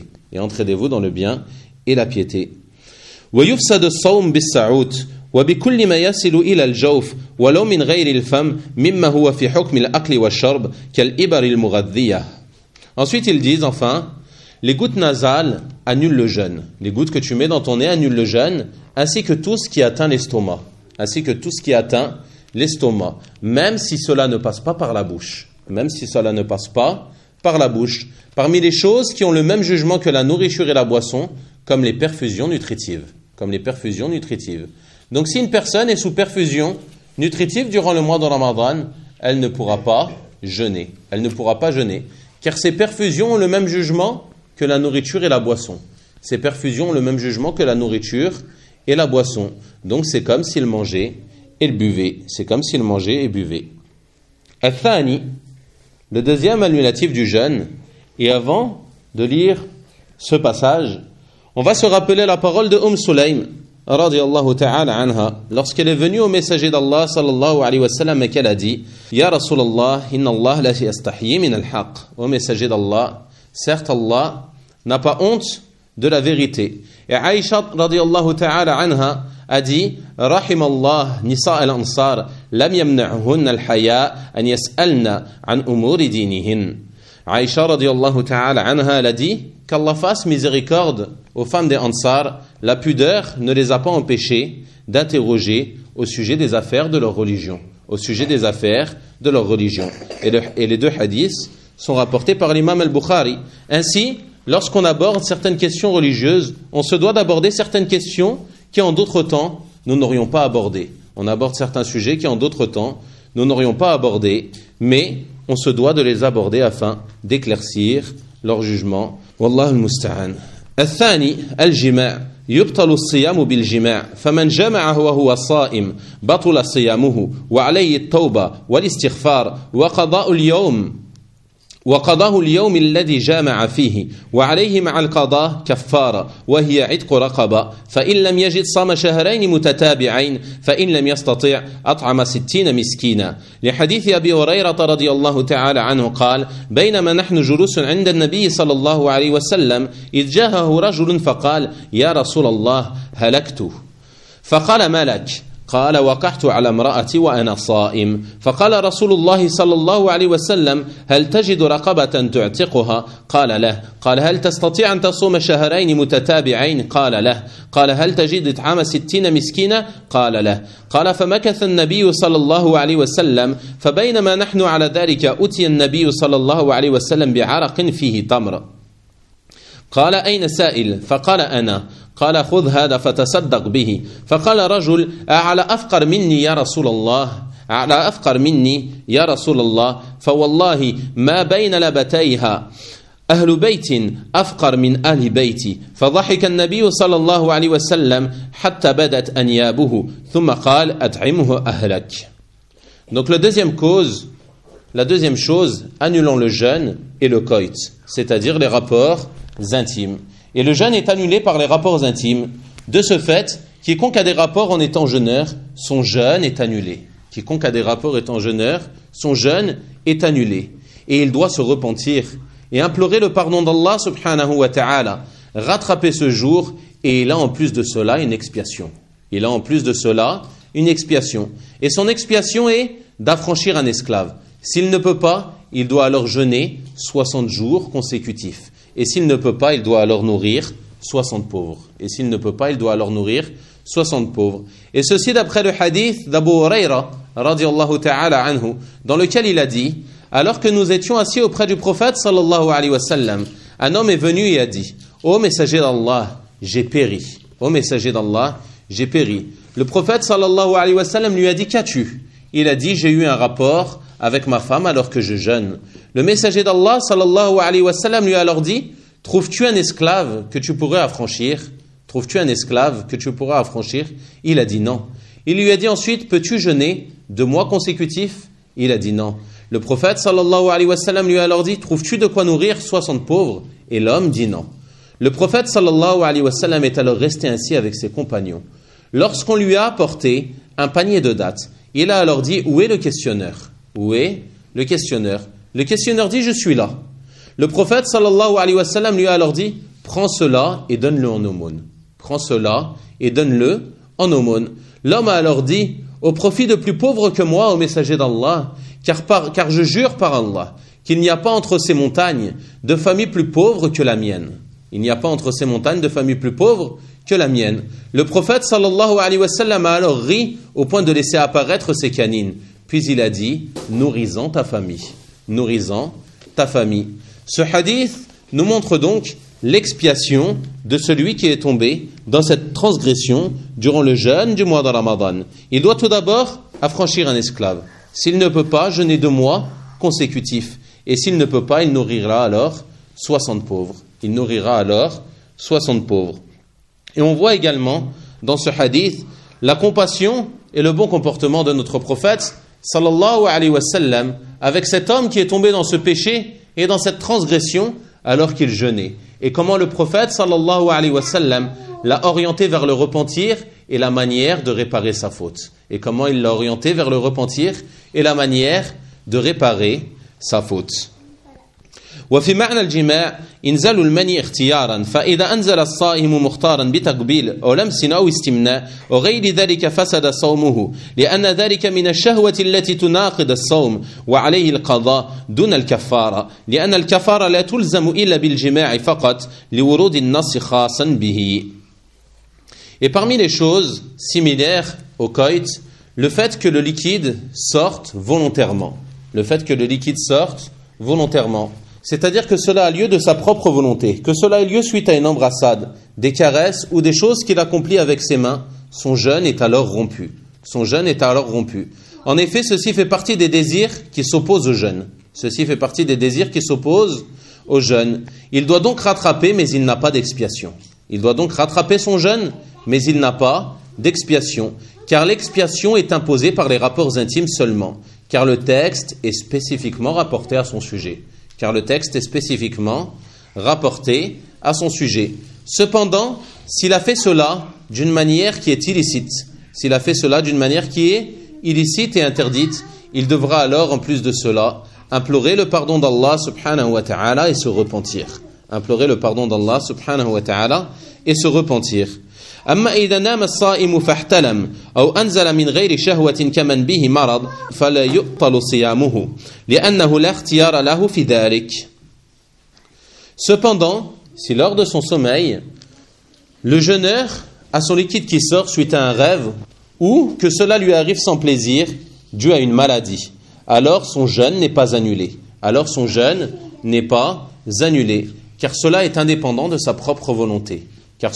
Speaker 1: Wa yufsad as-sawm bis-sa'ut wa bi kulli ma yasilu ila al-jawf walau min ghayri al-fam mimma huwa fi hukm al-akli wash-shurb kal-ibar al-mughadhdhiyah. Ensuite ils disent enfin les gouttes nasales annulent le jeûne. Les gouttes que tu mets dans ton nez annulent le jeûne, ainsi que tout ce qui atteint l'estomac. Même si cela ne passe pas par la bouche. Parmi les choses qui ont le même jugement que la nourriture et la boisson, comme les perfusions nutritives. Donc si une personne est sous perfusion nutritive durant le mois de Ramadan, elle ne pourra pas jeûner. Car ces perfusions ont le même jugement que la nourriture et la boisson. Donc c'est comme s'il mangeait et buvait. Al-Thani, le deuxième annulatif du jeûne. Et avant de lire ce passage, on va se rappeler la parole de Sulaym radiyallahu ta'ala anha lorsqu'elle est venue au messager d'Allah sallallahu alayhi wa sallam et qu'elle a dit Ya Rasulallah, inna Allah la yastahyi min al-haq. Au messager d'Allah, certes Allah n'a pas honte de la vérité. Et Aïcha radiyallahu ta'ala anha a dit Rahimallah nisa al-ansar lam yamna'hunna al-haya an yas'alna an umuri dinihin. Aïcha radiyallahu ta'ala anha a dit qu'Allah fasse miséricorde aux femmes des Ansar, la pudeur ne les a pas empêchées d'interroger au sujet des affaires de leur religion. Et les deux hadiths sont rapportés par l'imam al-Bukhari. Ainsi, lorsqu'on aborde certaines questions religieuses, on se doit d'aborder certaines questions qui en d'autres temps nous n'aurions pas abordées. On aborde certains sujets qui en d'autres temps nous n'aurions pas abordés, mais on se doit de les aborder afin d'éclaircir leur jugement. Wallahu al-musta'an. الثاني الجماع يبطل الصيام بالجماع فمن جمعه وهو صائم بطل صيامه وعليه التوبة والاستغفار وقضاء اليوم وقضاه اليوم الذي جامع فيه وعليه مع القضاء كفارة وهي عتق رقبة فإن لم يجد صام شهرين متتابعين فإن لم يستطع أطعم 60 مسكينا لحديث أبي هريرة رضي الله تعالى عنه قال بينما نحن جلوس عند النبي صلى الله عليه وسلم إذ جاءه رجل فقال يا رسول الله هلكت فقال ما لك قال وقعت على امرأتي وأنا صائم فقال رسول الله صلى الله عليه وسلم هل تجد رقبة تعتقها قال له قال هل تستطيع أن تصوم شهرين متتابعين قال له قال هل تجد إطعام 60 مسكينا قال له قال فمكث النبي صلى الله عليه وسلم فبينما نحن على ذلك أتي النبي صلى الله عليه وسلم بعرق فيه تمر قال أين سائل فقال أنا قال خذ هذا فتصدق به فقال رجل أعلى أفقر مني يا رسول الله أعلى أفقر مني يا رسول الله فوالله ما بين لبتيها أهل بيت أفقر من أهل بيتي فضحك النبي صلى الله عليه وسلم حتى بدت أنيابه ثم قال أطعمه أهلك. Donc la deuxième chose annulant le jeûne est le coït, c'est-à-dire les rapports intimes. Et le jeûne est annulé par les rapports intimes. De ce fait, quiconque a des rapports en étant jeûneur, son jeûne est annulé. Quiconque a des rapports étant jeûneur, son jeûne est annulé. Et il doit se repentir et implorer le pardon d'Allah subhanahu wa ta'ala, rattraper ce jour, et il a en plus de cela une expiation. Il a en plus de cela une expiation. Et son expiation est d'affranchir un esclave. S'il ne peut pas, il doit alors jeûner 60 jours consécutifs. Et s'il ne peut pas, il doit alors nourrir 60 pauvres. Et s'il ne peut pas, il doit alors nourrir 60 pauvres. Et ceci d'après le hadith d'Abu Huraira, radiyallahu ta'ala anhu, dans lequel il a dit, alors que nous étions assis auprès du prophète, sallallahu alayhi wa sallam, un homme est venu et a dit, ô messager d'Allah, j'ai péri. Ô messager d'Allah, j'ai péri. Le prophète, sallallahu alayhi wa sallam, lui a dit, qu'as-tu? Il a dit, j'ai eu un rapport avec ma femme alors que je jeûne. Le messager d'Allah sallallahu alayhi wa sallam lui a alors dit, trouves-tu un esclave que tu pourrais affranchir? Trouves-tu un esclave que tu pourrais affranchir? Il a dit non. Il lui a dit ensuite, peux-tu jeûner 2 mois consécutifs? Il a dit non. Le prophète sallallahu alayhi wa sallam lui a alors dit, trouves-tu de quoi nourrir 60 pauvres? Et l'homme dit non. Le prophète sallallahu alayhi wa sallam est alors resté ainsi avec ses compagnons. Lorsqu'on lui a apporté un panier de dattes, il a alors dit, où est le questionneur? Où est le questionneur? Le questionneur dit, je suis là. Le prophète sallallahu alayhi wa sallam lui a alors dit, prends cela et donne-le en aumône. Prends cela et donne-le en aumône. L'homme a alors dit, au profit de plus pauvres que moi, au messager d'Allah, car je jure par Allah qu'il n'y a pas entre ces montagnes de famille plus pauvre que la mienne. Il n'y a pas entre ces montagnes de famille plus pauvre que la mienne. Le prophète sallallahu alayhi wa sallam a alors ri au point de laisser apparaître ses canines. Puis il a dit, nourrisant ta famille. Nourrisant ta famille. Ce hadith nous montre donc l'expiation de celui qui est tombé dans cette transgression durant le jeûne du mois de Ramadan. Il doit tout d'abord affranchir un esclave. S'il ne peut pas, jeûner 2 mois consécutifs. Et s'il ne peut pas, il nourrira alors 60 pauvres. Il nourrira alors 60 pauvres. Et on voit également dans ce hadith la compassion et le bon comportement de notre prophète sallallahu alayhi wa sallam avec cet homme qui est tombé dans ce péché et dans cette transgression alors qu'il jeûnait. Et comment le prophète sallallahu alayhi wa sallam l'a orienté vers le repentir et la manière de réparer sa faute. Et comment il l'a orienté vers le repentir et la manière de réparer sa faute. وفي معنى الجماع إنزال المني اختيارا فإذا أنزل الصائم مختارا بتقبيل أو لمس أو استمناء وغير ذلك فسد صومه لأن ذلك من الشهوة التي تناقض الصوم وعليه القضاء دون الكفارة لأن الكفارة لا تلزم إلا بالجماع فقط لورود النص خاصا به. Et parmi les choses similaires au coït, le fait que le liquide sorte volontairement. Le fait que le liquide sorte volontairement. C'est-à-dire que cela a lieu de sa propre volonté, que cela ait lieu suite à une embrassade, des caresses ou des choses qu'il accomplit avec ses mains, son jeûne est alors rompu. Son jeûne est alors rompu. En effet, ceci fait partie des désirs qui s'opposent au jeûne. Ceci fait partie des désirs qui s'opposent au jeûne. Il doit donc rattraper, mais il n'a pas d'expiation. Il doit donc rattraper son jeûne, mais il n'a pas d'expiation. Car l'expiation est imposée par les rapports intimes seulement. Car le texte est spécifiquement rapporté à son sujet. car le texte est spécifiquement rapporté à son sujet. Cependant, s'il a fait cela d'une manière qui est illicite, s'il a fait cela d'une manière qui est illicite et interdite, il devra alors, en plus de cela, implorer le pardon d'Allah subhanahu wa ta'ala et se repentir. Implorer le pardon d'Allah subhanahu wa ta'ala et se repentir. أما إذا نام الصائم فاحتلم أو أنزل من غير شهوة كمن به مرض فلا يبطل صيامه لأنه لا اختيار له في ذلك. Cependant, si lors de son sommeil, le jeûneur a son liquide qui sort suite à un rêve ou que cela lui arrive sans plaisir dû à une maladie, alors son jeûne n'est pas annulé. Alors son jeûne n'est pas annulé, car cela est indépendant de sa propre volonté.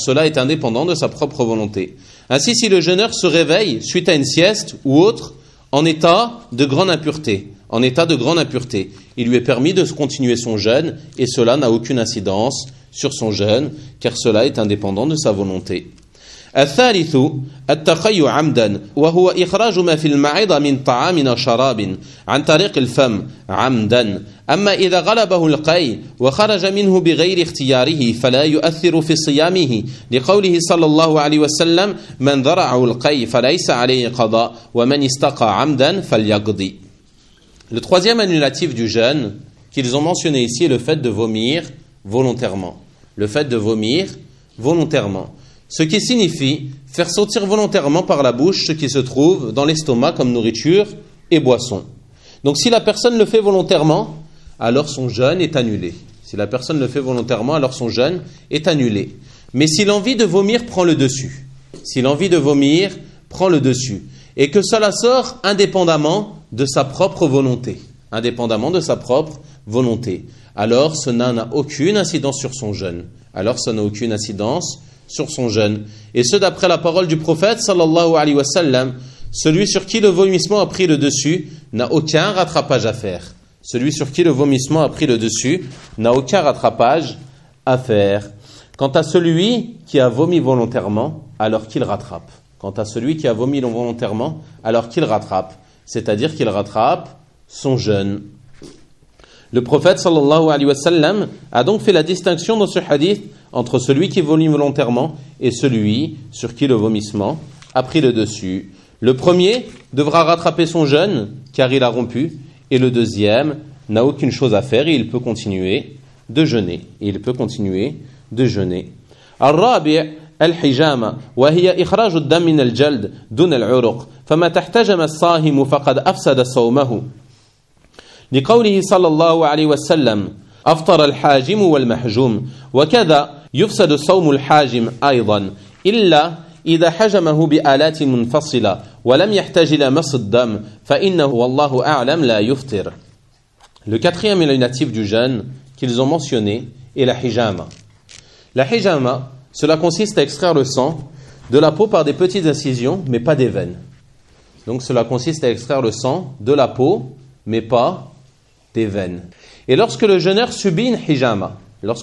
Speaker 1: Ainsi, si le jeûneur se réveille suite à une sieste ou autre en état de grande impureté, il lui est permis de continuer son jeûne et cela n'a aucune incidence sur son jeûne, car cela est indépendant de sa volonté. الثالث التقي عمدا وهو إخراج ما في المعدة من طعام أو شراب عن طريق الفم عمدا أما إذا غلبه القي وخرج منه بغير اختياره فلا يؤثر في صيامه لقوله صلى الله عليه وسلم من ذرعه القي فليس عليه قضاء ومن استقى عمدا فليقضي. Le troisième annulatif du jeûne qu'ils ont mentionné ici est le fait de vomir volontairement. Ce qui signifie faire sortir volontairement par la bouche ce qui se trouve dans l'estomac comme nourriture et boisson. Donc si la personne le fait volontairement, alors son jeûne est annulé. Mais si l'envie de vomir prend le dessus, et que cela sort indépendamment de sa propre volonté, alors cela n'a aucune incidence sur son jeûne. Et ce d'après la parole du prophète sallallahu alayhi wa sallam, celui sur qui le vomissement a pris le dessus n'a aucun rattrapage à faire. Quant à celui qui a vomi volontairement, alors qu'il rattrape. C'est-à-dire qu'il rattrape son jeûne. Le prophète sallallahu alayhi wa sallam a donc fait la distinction dans ce hadith entre celui qui vomit volontairement et celui sur qui le vomissement a pris le dessus. Le premier devra rattraper son jeûne car il a rompu et le deuxième n'a aucune chose à faire et il peut continuer de jeûner. الرابع الحجامة وهي إخراج الدم من الجلد دون العروق فما تحتجم الصائم فقد أفسد صومه لقوله صلى الله عليه وسلم أفطر الحاجم والمحجوم وكذا يفسد صوم الحاجم أيضا إلا إذا حجمه بآلات منفصلة ولم يحتاج إلى مص الدم فإنه والله أعلم لا يفطر. Le quatrième annulatif du jeûne qu'ils ont mentionné est la hijama. La hijama, cela consiste à extraire le sang de la peau par des petites incisions, mais pas des veines. Donc cela consiste à extraire le sang de la peau, mais pas des veines. Et lorsque le jeûneur subit une hijama,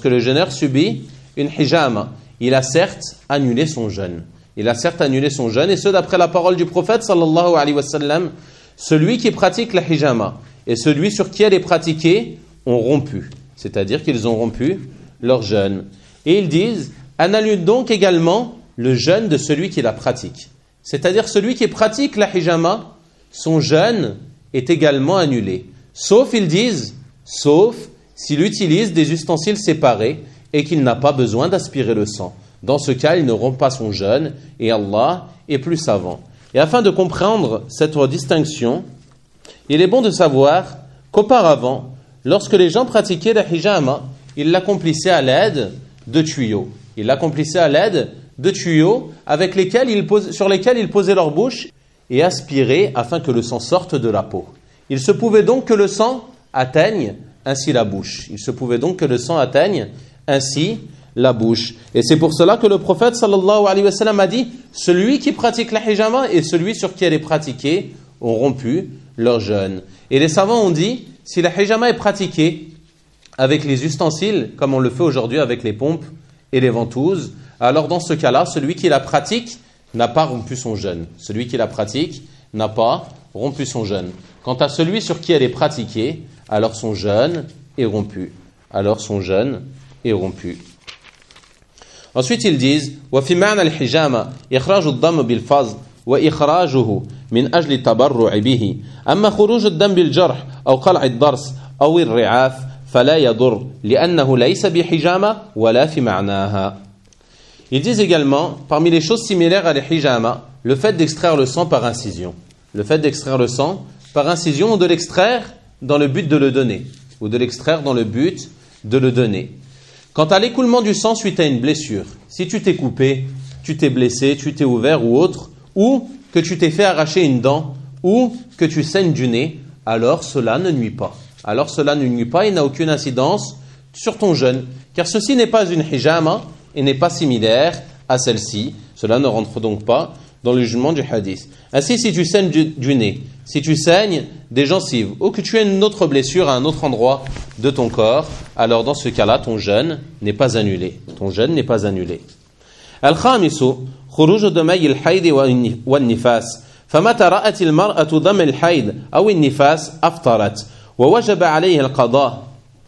Speaker 1: il a certes annulé son jeûne. Et ce d'après la parole du prophète sallallahu alayhi wa sallam, celui qui pratique la hijama et celui sur qui elle est pratiquée ont rompu. C'est-à-dire qu'ils ont rompu leur jeûne. Et ils disent, annule donc également le jeûne de celui qui la pratique. C'est-à-dire celui qui pratique la hijama, son jeûne est également annulé. Sauf, ils disent, s'il utilise des ustensiles séparés et qu'il n'a pas besoin d'aspirer le sang. Dans ce cas, il ne rompt pas son jeûne et Allah est plus savant. Et afin de comprendre cette distinction, il est bon de savoir qu'auparavant, lorsque les gens pratiquaient la hijama, ils l'accomplissaient à l'aide de tuyaux. Sur lesquels ils posaient leur bouche et aspiraient afin que le sang sorte de la peau. Il se pouvait donc que le sang atteigne ainsi la bouche. Et c'est pour cela que le prophète sallallahu alayhi wa sallam a dit, celui qui pratique la hijama et celui sur qui elle est pratiquée ont rompu leur jeûne. Et les savants ont dit, si la hijama est pratiquée avec les ustensiles, comme on le fait aujourd'hui avec les pompes et les ventouses, alors dans ce cas-là, celui qui la pratique n'a pas rompu son jeûne. Quant à celui sur qui elle est pratiquée, alors son jeûne est rompu. Alors son jeûne est rompu. Ensuite ils disent وفي معنى الحجامة إخراج الدم بالفظ وإخراجه من أجل التبرع به أما خروج الدم بالجرح أو قلع الضرس أو الرعاف فلا يضر لأنه ليس بحجامة ولا في معناها. Ils disent également, parmi les choses similaires à l'hijama, le fait d'extraire le sang par incision. Le fait d'extraire le sang par incision ou de l'extraire dans le but de le donner. Ou de l'extraire dans le but de le donner. Quant à l'écoulement du sang suite à une blessure, si tu t'es coupé, tu t'es blessé, tu t'es ouvert ou autre, ou que tu t'es fait arracher une dent, ou que tu saignes du nez, alors cela ne nuit pas. Alors cela ne nuit pas et n'a aucune incidence sur ton jeûne. Car ceci n'est pas une hijama et n'est pas similaire à celle-ci. Cela ne rentre donc pas dans le jugement du hadith. Ainsi, si tu saignes du nez, si tu saignes des gencives, ou que tu as une autre blessure à un autre endroit de ton corps, alors dans ce cas-là, ton jeûne n'est pas annulé. Ton jeûne n'est pas annulé. Al-khamisu, khuruj damay al-hayd wal-nifas. فمتى رأت المرأة دم الحيض أو النفاس أفطرت ووجب عليه القضاء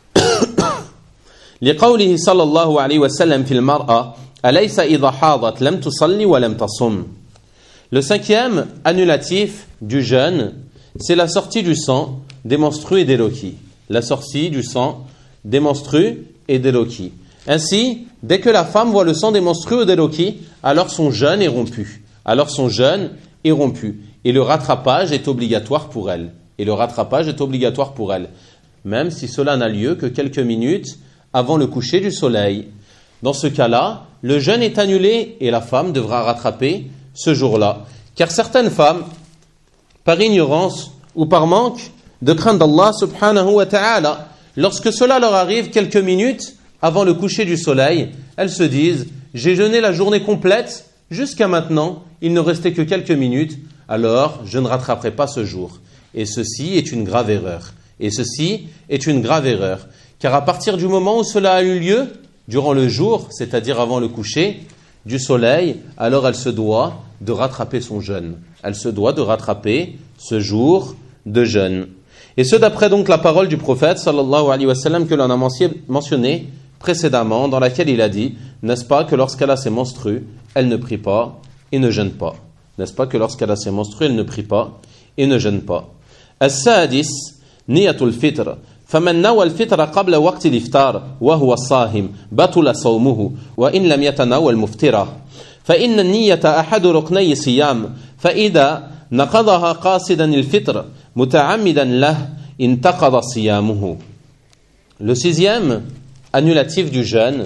Speaker 1: لقوله صلى الله عليه وسلم في المرأة أليس إذا حاضت لم تصلي ولم تصم. Le cinquième annulatif du jeûne, c'est la sortie du sang des menstrues et des loquis. La sortie du sang des menstrues et des loquis. Ainsi, dès que la femme voit le sang des menstrues ou des loquis, alors son jeûne est rompu. Alors son jeûne est rompu. Et le rattrapage est obligatoire pour elle. Et le rattrapage est obligatoire pour elle. Même si cela n'a lieu que quelques minutes avant le coucher du soleil. Dans ce cas-là, le jeûne est annulé et la femme devra rattraper ce jour-là. Car certaines femmes, par ignorance ou par manque de crainte d'Allah subhanahu wa ta'ala, lorsque cela leur arrive quelques minutes avant le coucher du soleil, elles se disent « J'ai jeûné la journée complète, jusqu'à maintenant, il ne restait que quelques minutes, alors je ne rattraperai pas ce jour. » Et ceci est une grave erreur. Et ceci est une grave erreur. Car à partir du moment où cela a eu lieu, durant le jour, c'est-à-dire avant le coucher du soleil, alors elle se doit de rattraper son jeûne. Elle se doit de rattraper ce jour de jeûne. Et ce d'après donc la parole du prophète sallallahu alayhi wa sallam que l'on a mentionné précédemment, dans laquelle il a dit, n'est-ce pas que lorsqu'elle a ses menstrues, elle ne prie pas et ne jeûne pas. N'est-ce pas que lorsqu'elle a ses menstrues, elle ne prie pas et ne jeûne pas. السادس نية الفطر فمن نوى الفطر قبل وقت الإفطار وهو صائم بطل صومه وإن لم يتناول مفطرا فإن النية أحد ركني الصيام فإذا نقضها قاصدا الفطر متعمدا له انتقض صيامه. Le sixième annulatif du jeûne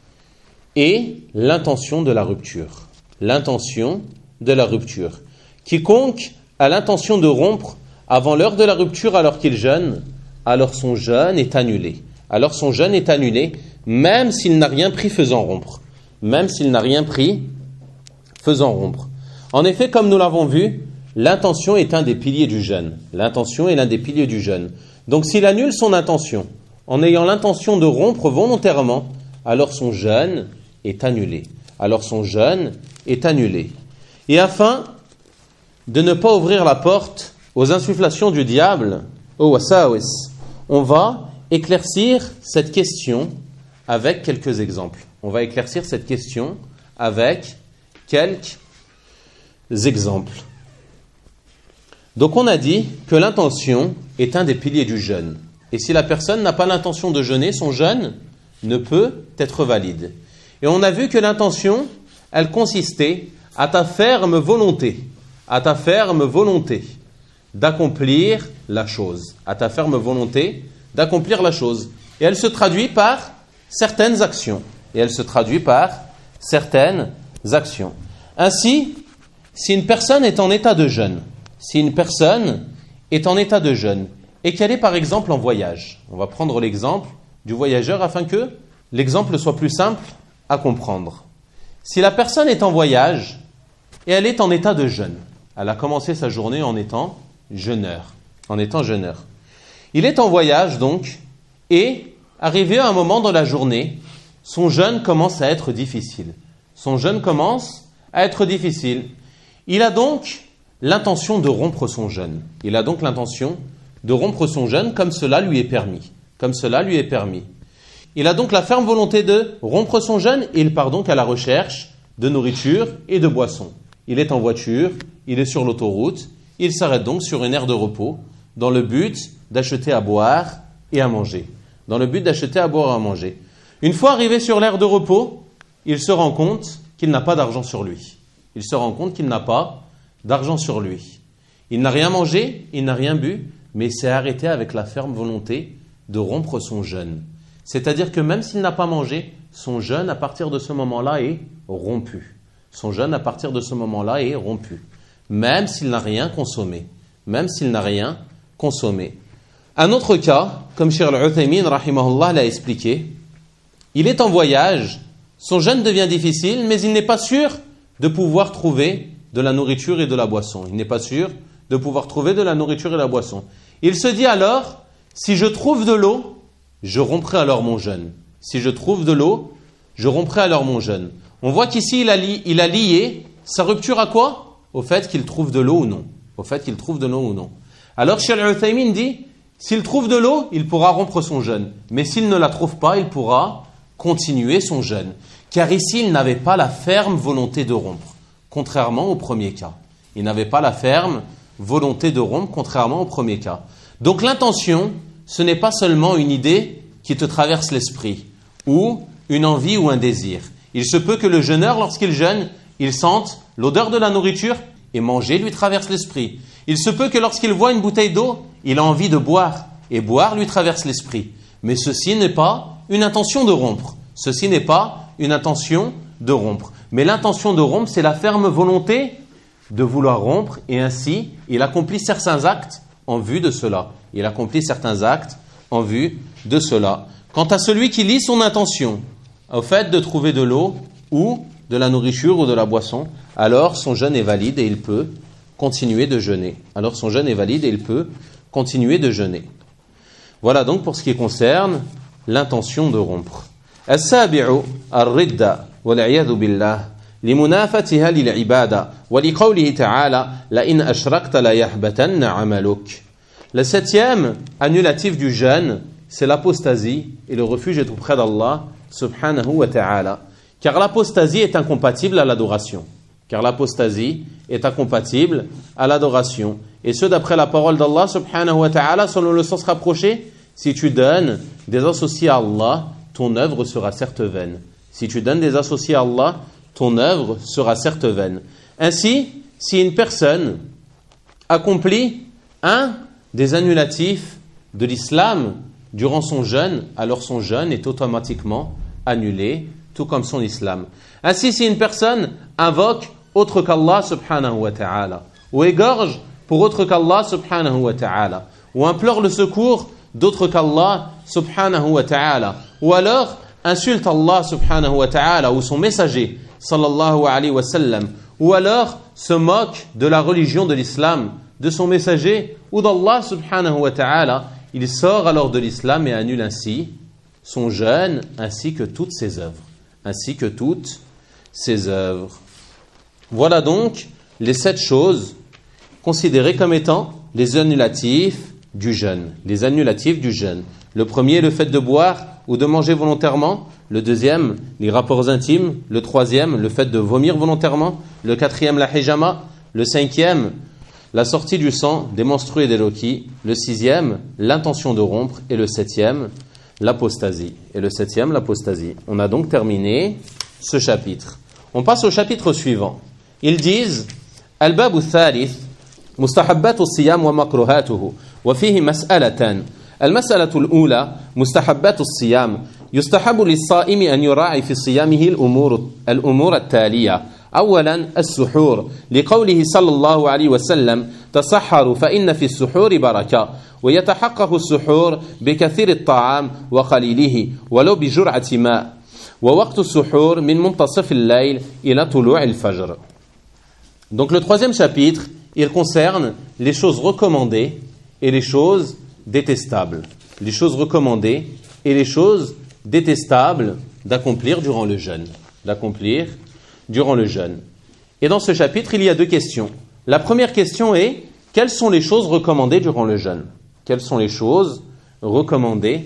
Speaker 1: est l'intention de la rupture. L'intention de la rupture. Quiconque a l'intention de rompre avant l'heure de la rupture alors qu'il jeûne, alors son jeûne est annulé. Alors son jeûne est annulé, même s'il n'a rien pris faisant rompre. Même s'il n'a rien pris faisant rompre. En effet, comme nous l'avons vu, l'intention est un des piliers du jeûne. L'intention est l'un des piliers du jeûne. Donc s'il annule son intention, en ayant l'intention de rompre volontairement, alors son jeûne est annulé. Alors son jeûne est annulé. Et afin de ne pas ouvrir la porte aux insufflations du diable, au wasawis, on va éclaircir cette question avec quelques exemples. On va éclaircir cette question avec quelques exemples. Donc on a dit que l'intention est un des piliers du jeûne. Et si la personne n'a pas l'intention de jeûner, son jeûne ne peut être valide. Et on a vu que l'intention, elle consistait à ta ferme volonté, d'accomplir la chose, à ta ferme volonté d'accomplir la chose. Et elle se traduit par certaines actions. Ainsi, si une personne est en état de jeûne, et qu'elle est par exemple en voyage, on va prendre l'exemple du voyageur afin que l'exemple soit plus simple à comprendre. Si la personne est en voyage et elle est en état de jeûne, elle a commencé sa journée en étant jeûneur. Il est en voyage donc, et arrivé à un moment dans la journée, son jeûne commence à être difficile. Il a donc l'intention de rompre son jeûne. Comme cela lui est permis. comme cela lui est permis. Il a donc la ferme volonté de rompre son jeûne et il part donc à la recherche de nourriture et de boissons. Il est en voiture, il est sur l'autoroute, il s'arrête donc sur une aire de repos dans le but d'acheter à boire et à manger. Dans le but d'acheter à boire et à manger. Une fois arrivé sur l'aire de repos, il se rend compte qu'il n'a pas d'argent sur lui. Il se rend compte qu'il n'a pas d'argent sur lui. Il n'a rien mangé, il n'a rien bu, mais il s'est arrêté avec la ferme volonté de rompre son jeûne. C'est-à-dire que même s'il n'a pas mangé, son jeûne à partir de ce moment-là est rompu. Son jeûne à partir de ce moment-là est rompu. Même s'il n'a rien consommé. Même s'il n'a rien consommé. Un autre cas, comme Cheikh Al-Uthaymin, rahimahullah, l'a expliqué, il est en voyage, son jeûne devient difficile, mais il n'est pas sûr de pouvoir trouver de la nourriture et de la boisson. Il n'est pas sûr de pouvoir trouver de la nourriture et de la boisson. Il se dit alors, si je trouve de l'eau, je romprai alors mon jeûne. Si je trouve de l'eau, je romprai alors mon jeûne. On voit qu'ici, il a lié sa rupture à quoi? Au fait qu'il trouve de l'eau ou non. Au fait qu'il trouve de l'eau ou non. Alors, Cheikh Al-Uthaymin dit, s'il trouve de l'eau, il pourra rompre son jeûne. Mais s'il ne la trouve pas, il pourra continuer son jeûne. Car ici, il n'avait pas la ferme volonté de rompre, contrairement au premier cas. Il n'avait pas la ferme volonté de rompre, contrairement au premier cas. Donc l'intention, ce n'est pas seulement une idée qui te traverse l'esprit, ou une envie ou un désir. Il se peut que le jeûneur, lorsqu'il jeûne, il sente l'odeur de la nourriture et manger lui traverse l'esprit. Il se peut que lorsqu'il voit une bouteille d'eau, il a envie de boire et boire lui traverse l'esprit. Mais ceci n'est pas une intention de rompre. Ceci n'est pas une intention de rompre. Mais l'intention de rompre, c'est la ferme volonté de vouloir rompre et ainsi, il accomplit certains actes en vue de cela. Il accomplit certains actes en vue de cela. Quant à celui qui lie son intention au fait de trouver de l'eau ou de la nourriture ou de la boisson, alors son jeûne est valide et il peut continuer de jeûner. Alors son jeûne est valide et il peut continuer de jeûner. Voilà donc pour ce qui concerne l'intention de rompre. السابع الردة والعياذ بالله لمنافتها للعبادة ولقوله تعالى لئن أشركت ليحبطن عملك. Le septième annulatif du jeûne, c'est l'apostasie et le refuge est auprès d'Allah subhanahu wa ta'ala. Car l'apostasie est incompatible à l'adoration. Car l'apostasie est incompatible à l'adoration. Et ce d'après la parole d'Allah subhanahu wa ta'ala, selon le sens rapproché, si tu donnes des associés à Allah, ton œuvre sera certes vaine. Si tu donnes des associés à Allah, ton œuvre sera certes vaine. Ainsi, si une personne accomplit un des annulatifs de l'islam durant son jeûne, alors son jeûne est automatiquement annulé, tout comme son islam. Ainsi, si une personne invoque autre qu'Allah subhanahu wa ta'ala, ou égorge pour autre qu'Allah subhanahu wa ta'ala, ou implore le secours d'autre qu'Allah subhanahu wa ta'ala, ou alors insulte Allah subhanahu wa ta'ala ou son messager sallallahu alayhi wa sallam, ou alors se moque de la religion de l'islam, de son messager ou d'Allah subhanahu wa ta'ala, il sort alors de l'islam et annule ainsi son jeûne ainsi que toutes ses œuvres. Ainsi que toutes ses œuvres. Voilà donc les 7 choses considérées comme étant les annulatifs du jeûne. Les annulatifs du jeûne. Le premier, le fait de boire ou de manger volontairement. Le deuxième, les rapports intimes. Le troisième, le fait de vomir volontairement. Le quatrième, la hijama. Le cinquième, la sortie du sang des menstrues et des loquis. Le sixième, l'intention de rompre. Et le septième, l'apostasie. Et le septième, l'apostasie. On a donc terminé ce chapitre. On passe au chapitre suivant. Ils disent Al-Bab al-Thalith, Mustahabbat al-Siyam wa makruhatuhu. وفيه مسألتان. المسألة الأولى مستحبات الصيام. يستحب للصائم أن يراعي في صيامه الأمور التالية. أولا السحور لقوله صلى الله عليه وسلم تصحروا فإن في السحور بركة ويتحقق السحور بكثير الطعام وقليله ولو بجرعة ماء ووقت السحور من منتصف الليل إلى طلوع الفجر. Donc le troisième chapitre, il concerne les choses recommandées et les choses détestables. Les choses recommandées et les choses détestables d'accomplir durant le jeûne. D'accomplir durant le jeûne. Et dans ce chapitre, il y a 2 questions. La première question est, quelles sont les choses recommandées durant le jeûne? Quelles sont les choses recommandées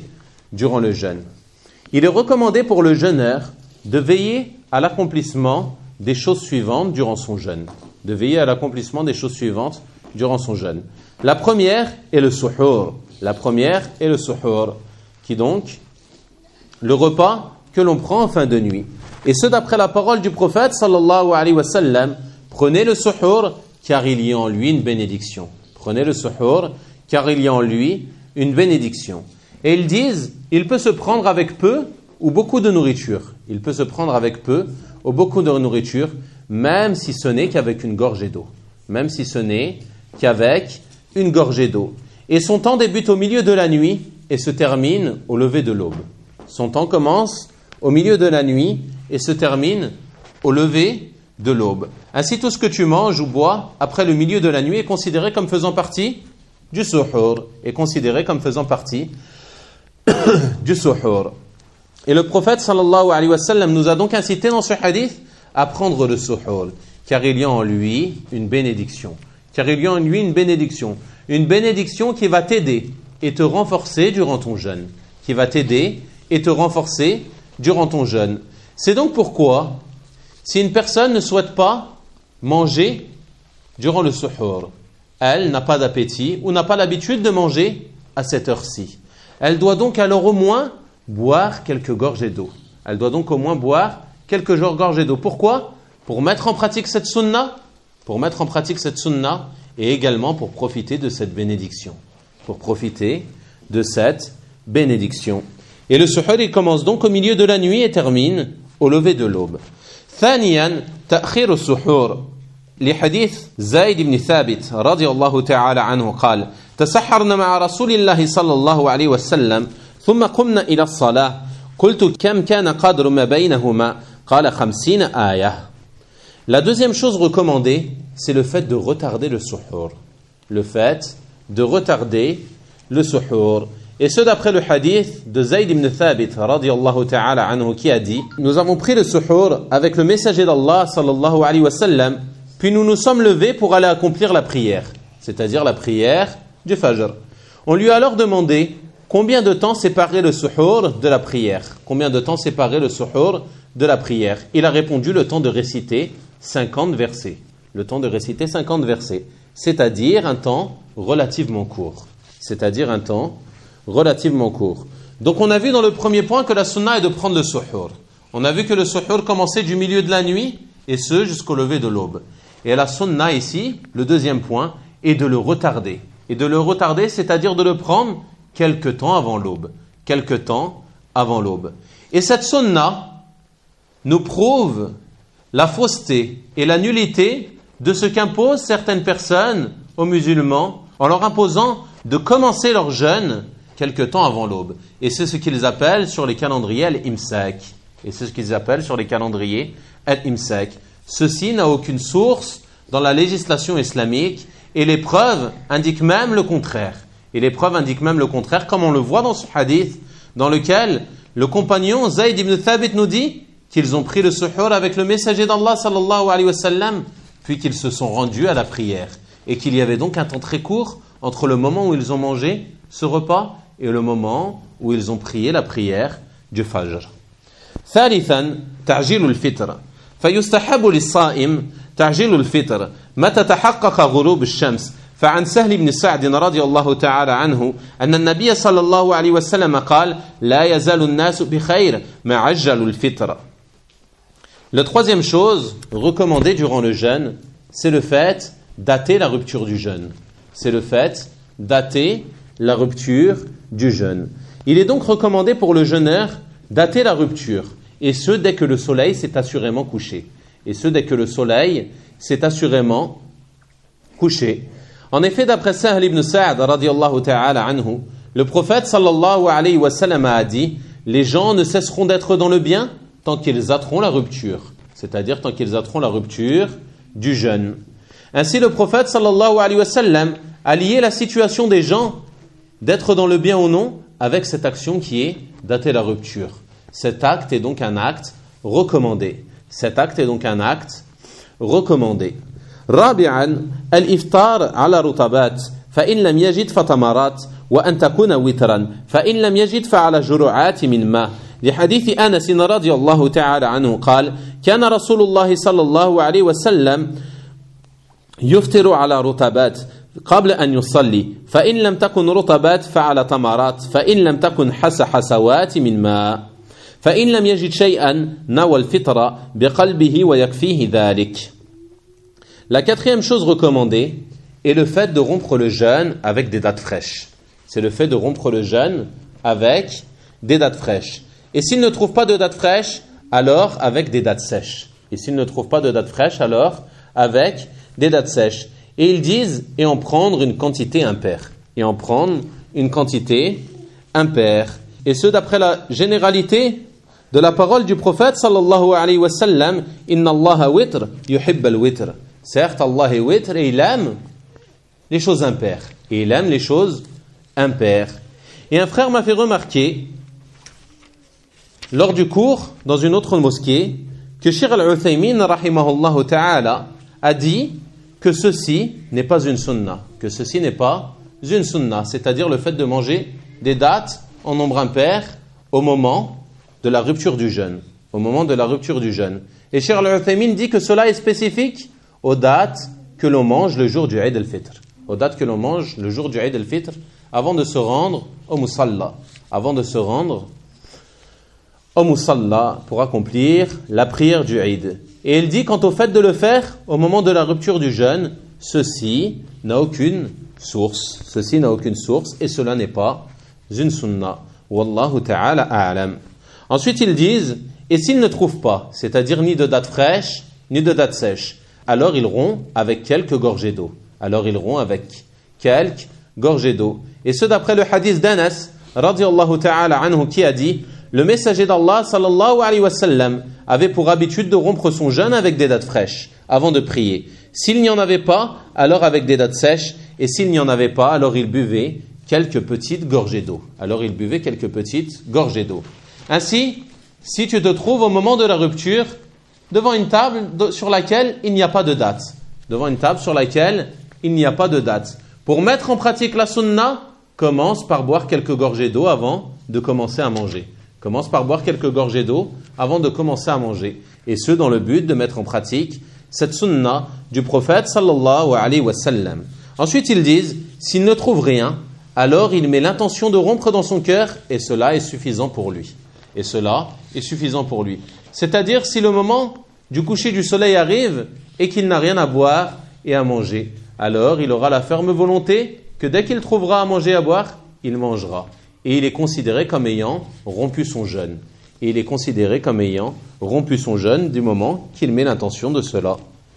Speaker 1: durant le jeûne. Il est recommandé pour le jeûneur de veiller à l'accomplissement des choses suivantes durant son jeûne. De veiller à l'accomplissement des choses suivantes durant son jeûne. La première est le suhour. La première est le suhour, qui donc, le repas que l'on prend en fin de nuit. Et ce d'après la parole du prophète sallallahu alayhi wa sallam, prenez le suhour car il y a en lui une bénédiction. Prenez le suhour car il y a en lui une bénédiction. Et ils disent, il peut se prendre avec peu ou beaucoup de nourriture. Il peut se prendre avec peu ou beaucoup de nourriture, même si ce n'est qu'avec une gorgée d'eau. Même si ce n'est qu'avec une gorgée d'eau. Et son temps débute au milieu de la nuit et se termine au lever de l'aube. Son temps commence au milieu de la nuit et se termine au lever de l'aube. Ainsi, tout ce que tu manges ou bois après le milieu de la nuit est considéré comme faisant partie du suhour, est considéré comme faisant partie du suhour. Et le prophète sallallahu alayhi wa sallam nous a donc incité dans ce hadith à prendre le suhour, car il y a en lui une bénédiction. Car il y a en lui une bénédiction. Une bénédiction qui va t'aider et te renforcer durant ton jeûne. Qui va t'aider et te renforcer durant ton jeûne. C'est donc pourquoi, si une personne ne souhaite pas manger durant le suhour, elle n'a pas d'appétit ou n'a pas l'habitude de manger à cette heure-ci, elle doit donc alors au moins boire quelques gorgées d'eau. Elle doit donc au moins boire quelques gorgées d'eau. Pourquoi ? Pour mettre en pratique cette sunna, et également pour profiter de cette bénédiction. Pour profiter de cette bénédiction. Et le suhour, il commence donc au milieu de la nuit et termine au lever de l'aube. ثانيا تأخير السحور لحديث زيد بن ثابت رضي الله تعالى عنه قال تسحرنا مع رسول الله صلى الله عليه وسلم ثم قمنا إلى الصلاة قلت كم كان قدر ما بينهما قال 50 آية. La deuxième chose recommandée, c'est le fait de retarder le suhour. Le fait de retarder le suhour. Et ce d'après le hadith de Zayd ibn Thabit radiyallahu ta'ala anhu qui a dit: nous avons pris le suhour avec le messager d'Allah sallallahu alayhi wa sallam, puis nous nous sommes levés pour aller accomplir la prière, c'est-à-dire la prière du Fajr. On lui a alors demandé combien de temps séparait le suhour de la prière. Combien de temps séparait le suhour de la prière? Il a répondu le temps de réciter 50 versets. Le temps de réciter 50 versets, c'est-à-dire un temps relativement court. C'est-à-dire un temps relativement court. Donc on a vu dans le premier point que la sunna est de prendre le suhour. On a vu que le suhour commençait du milieu de la nuit et ce jusqu'au lever de l'aube. Et la sunna ici, le deuxième point, est de le retarder. Et de le retarder, c'est-à-dire de le prendre quelque temps avant l'aube. Quelque temps avant l'aube. Et cette sunna nous prouve la fausseté et la nullité de ce qu'imposent certaines personnes aux musulmans en leur imposant de commencer leur jeûne quelque temps avant l'aube. Et c'est ce qu'ils appellent sur les calendriers al-imsak. Et c'est ce qu'ils appellent sur les calendriers al-imsak. Ceci n'a aucune source dans la législation islamique et les preuves indiquent même le contraire. Et les preuves indiquent même le contraire, comme on le voit dans ce hadith, dans lequel le compagnon Zayd ibn Thabit nous dit qu'ils ont pris le suhour avec le messager d'Allah sallallahu alayhi wa sallam, puis qu'ils se sont rendus à la prière. Et qu'il y avait donc un temps très court entre le moment où ils ont mangé ce repas et le moment où ils ont prié la prière du Fajr. ثالثا تعجيل الفطر فيستحب للصائم تعجيل الفطر متى تحقق غروب الشمس فعن سهل بن سعد رضي الله تعالى عنه أن النبي صلى الله عليه وسلم قال لا يزال الناس بخير ما عجلوا الفطر. La troisième chose recommandée durant le jeûne, c'est le fait dater la rupture du jeûne. C'est le fait dater la rupture du jeûne. Il est donc recommandé pour le jeûneur dater la rupture, et ce dès que le soleil s'est assurément couché. Et ce dès que le soleil s'est assurément couché. En effet, d'après Sahl ibn Sa'd radiyallahu ta'ala anhu, le prophète sallallahu alayhi wa sallam a dit: les gens ne cesseront d'être dans le bien tant qu'ils hâteront la rupture, c'est-à-dire tant qu'ils hâteront la rupture du jeûne. Ainsi, le prophète sallallahu alayhi wa sallam a lié la situation des gens d'être dans le bien ou non avec cette action qui est dater la rupture. Cet acte est donc un acte recommandé. Cet acte est donc un acte recommandé. رابعا الإفطار على رطبات فإن لم يجد فتمرات وأن تكون وترا فإن لم يجد فعلى جرعات من ماء لحديث أنس رضي الله تعالى عنه قال كان رسول الله صلى الله عليه وسلم يفطر على رطبات قبل أن يصلي فإن لم تكن رطبات فعلى تمرات فإن لم تكن حسوات من ماء فإن لم يجد شيئا نوى الفطر بقلبه ويكفيه ذلك. La quatrième chose recommandée est le fait de rompre le jeûne avec des dates fraîches. C'est le fait de rompre le jeûne avec des dates fraîches. Et s'il ne trouve pas de dates fraîches, alors avec des dates sèches. Et s'il ne trouve pas de dates fraîches, alors avec des dates sèches. Et ils disent, et en prendre une quantité impaire. Et en prendre une quantité impaire. Et ce, d'après la généralité de la parole du prophète, sallallahu alayhi wa sallam, inna allaha witr, yuhib al-witr. Certes, Allah est witr et il aime les choses impaires. Et il aime les choses impaires. Et un frère m'a fait remarquer, lors du cours, dans une autre mosquée, que Cheikh al-Uthaymin, rahimahullah ta'ala, a dit que ceci n'est pas une sunna. Que ceci n'est pas une sunna. C'est-à-dire le fait de manger des dates en nombre impair au moment de la rupture du jeûne. Au moment de la rupture du jeûne. Et Cheikh al-Uthaymin dit que cela est spécifique aux dates que l'on mange le jour du Eid al-Fitr. Aux dates que l'on mange le jour du Eid al-Fitr avant de se rendre au Musalla. Avant de se rendre au Musalla pour accomplir la prière du Eid. Et il dit quant au fait de le faire au moment de la rupture du jeûne, ceci n'a aucune source. Ceci n'a aucune source et cela n'est pas une sunna. Wallahu ta'ala a'lam. Ensuite ils disent, et s'ils ne trouvent pas, c'est-à-dire ni de date fraîche, ni de date sèche, alors ils rompt avec quelques gorgées d'eau. Alors ils rompt avec quelques gorgées d'eau. Et ce d'après le hadith d'Anas, radiyallahu ta'ala anhu, qui a dit, le messager d'Allah, sallallahu alayhi wa sallam, avait pour habitude de rompre son jeûne avec des dates fraîches, avant de prier. S'il n'y en avait pas, alors avec des dates sèches, et s'il n'y en avait pas, alors il buvait quelques petites gorgées d'eau. Alors il buvait quelques petites gorgées d'eau. Ainsi, si tu te trouves au moment de la rupture, devant une table sur laquelle il n'y a pas de date. Devant une table sur laquelle il n'y a pas de date. Pour mettre en pratique la sunna, commence par boire quelques gorgées d'eau avant de commencer à manger. Commence par boire quelques gorgées d'eau avant de commencer à manger. Et ce, dans le but de mettre en pratique cette sunna du prophète sallallahu alayhi wa sallam. Ensuite, ils disent, s'il ne trouve rien, alors il met l'intention de rompre dans son cœur et cela est suffisant pour lui. Et cela est suffisant pour lui. C'est-à-dire, si le moment du coucher du soleil arrive et qu'il n'a rien à boire et à manger, alors il aura la ferme volonté que dès qu'il trouvera à manger et à boire, il mangera. Et il est considéré comme ayant rompu son jeûne. Et il est considéré comme ayant rompu son jeûne du moment qu'il met l'intention de cela.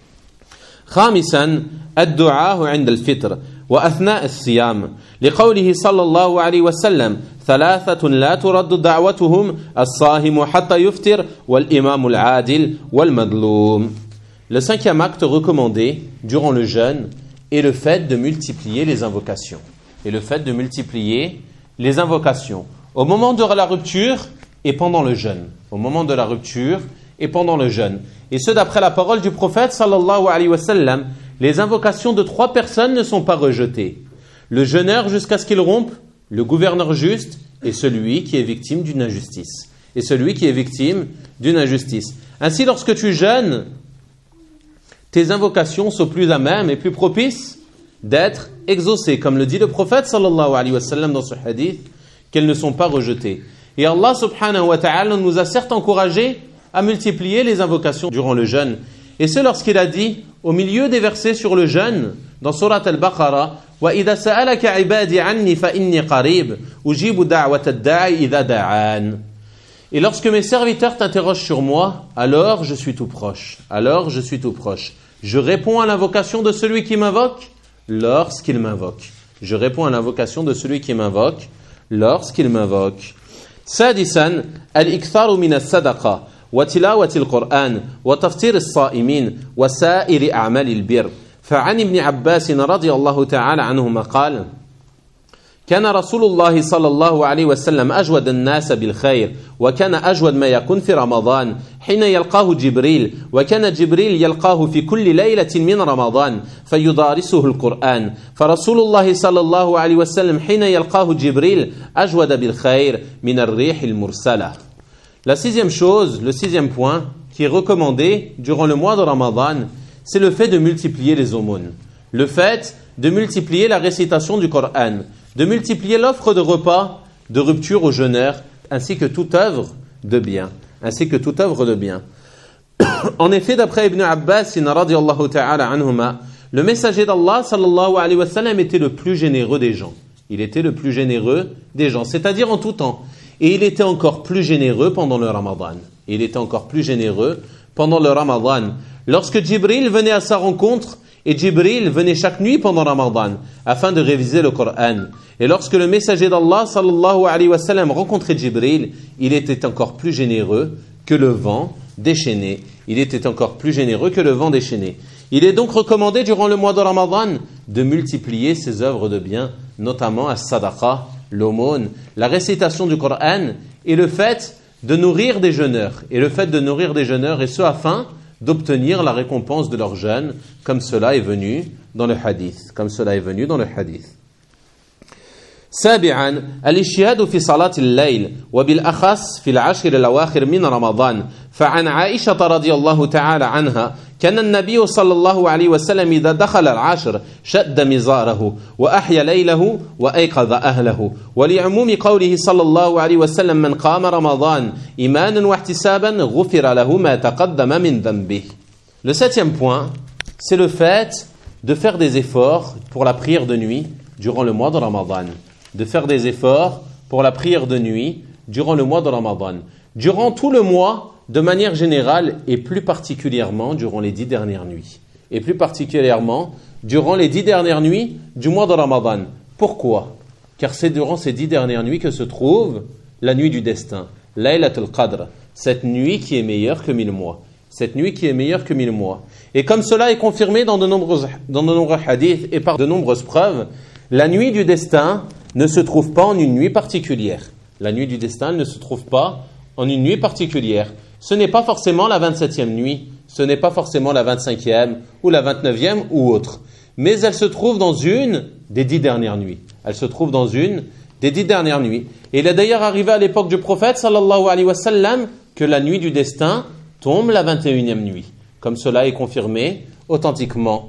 Speaker 1: خامسا الدعاء عند الفطر وأثناء الصيام لقوله صلى الله عليه وسلم ثلاثة لا ترد دعوتهم الصائم حتى يفطر والإمام العادل والمظلوم. Le cinquième acte recommandé durant le jeûne est le fait de multiplier les invocations. Et le fait de multiplier les invocations au moment de la rupture et pendant le jeûne. Au moment de la rupture et pendant le jeûne. Et ce, d'après la parole du prophète, sallallahu alayhi wa sallam, les invocations de 3 personnes ne sont pas rejetées. Le jeûneur jusqu'à ce qu'il rompe, le gouverneur juste et celui qui est victime d'une injustice. Et celui qui est victime d'une injustice. Ainsi, lorsque tu jeûnes, tes invocations sont plus à même et plus propices d'être exaucées. Comme le dit le prophète, sallallahu alayhi wa sallam, dans ce hadith, qu'elles ne sont pas rejetées. Et Allah subhanahu wa ta'ala nous a certes encouragés à multiplier les invocations durant le jeûne. Et ce, lorsqu'il a dit, au milieu des versets sur le jeûne, dans Surat Al-Baqarah, وَإِذَا سَأَلَكَ عِبَادِ عَنِّي فَإِنِّي قَرِيبٌ أُجِيبُ دَعْوَةَ الدَّاعِ إِذَا دَعَانِ. Et lorsque mes serviteurs t'interrogent sur moi, alors je suis tout proche. Alors je suis tout proche. Je réponds à l'invocation de celui qui m'invoque lorsqu'il m'invoque. Je réponds à l'invocation de celui qui m'invoque lorsqu'il m'invoque. سادسا الإكثار من الصدقة وتلاوة القرآن وتفطير الصائمين وسائر أعمال البر. فعن ابن عباس رضي الله تعالى عنهما قال: كان رسول الله صلى الله عليه وسلم أجود الناس بالخير وكان أجود ما يكون في رمضان حين يلقاه جبريل وكان جبريل يلقاه في كل ليلة من رمضان فيدارسه القرآن فرسول الله صلى الله عليه وسلم حين يلقاه جبريل أجود بالخير من الريح المرسلة. La sixième chose, le sixième point qui est recommandé durant le mois de Ramadan, c'est le fait de multiplier les aumônes. Le fait de multiplier la récitation du Coran, de multiplier l'offre de repas, de rupture aux jeûneurs, ainsi que toute œuvre de bien. Ainsi que toute œuvre de bien. En effet, d'après Ibn Abbas, radiyallahu ta'ala anhuma, le messager d'Allah, sallallahu alayhi wa sallam, était le plus généreux des gens. Il était le plus généreux des gens, c'est-à-dire en tout temps. Et il était encore plus généreux pendant le Ramadan. Il était encore plus généreux pendant le Ramadan. Lorsque Jibril venait à sa rencontre, et Jibril venait chaque nuit pendant Ramadan afin de réviser le Coran. Et lorsque le messager d'Allah sallallahu alayhi wa sallam rencontrait Jibril, il était encore plus généreux que le vent déchaîné. Il était encore plus généreux que le vent déchaîné. Il est donc recommandé durant le mois de Ramadan de multiplier ses œuvres de bien, notamment as-sadaqa, l'aumône, la récitation du Coran et le fait de nourrir des jeûneurs. Et le fait de nourrir des jeûneurs, et ce afin d'obtenir la récompense de leur jeûne, comme cela est venu dans le hadith. Comme cela est venu dans le hadith. سابعا الاجتهاد في صلاة الليل وبالأخص في العشر الأواخر من رمضان فعن عائشة رضي الله تعالى عنها كان النبي صلى الله عليه وسلم إذا دخل العشر شد مزاره وأحيا ليله وأيقظ أهله ولعموم قوله صلى الله عليه وسلم من قام رمضان إيمانا واحتسابا غفر له ما تقدم من ذنبه. Le septième point, c'est le fait de faire des efforts pour la prière de nuit durant le mois de Ramadan. De faire des efforts pour la prière de nuit durant le mois de Ramadan. Durant tout le mois, de manière générale, et plus particulièrement durant les 10 dernières nuits. Et plus particulièrement durant les 10 dernières nuits du mois de Ramadan. Pourquoi? Car c'est durant ces 10 dernières nuits que se trouve la nuit du destin, Laylatul Qadr, cette nuit qui est meilleure que 1000 mois. Cette nuit qui est meilleure que 1000 mois. Et comme cela est confirmé dans de nombreux hadiths et par de nombreuses preuves, la nuit du destin ne se trouve pas en une nuit particulière. La nuit du destin ne se trouve pas en une nuit particulière. Ce n'est pas forcément la 27e nuit, ce n'est pas forcément la 25e ou la 29e ou autre. Mais elle se trouve dans une des 10 dernières nuits. Elle se trouve dans une des 10 dernières nuits. Et il est d'ailleurs arrivé à l'époque du prophète, sallallahu alayhi wa sallam, que la nuit du destin tombe la 21e nuit. Comme cela est confirmé authentiquement.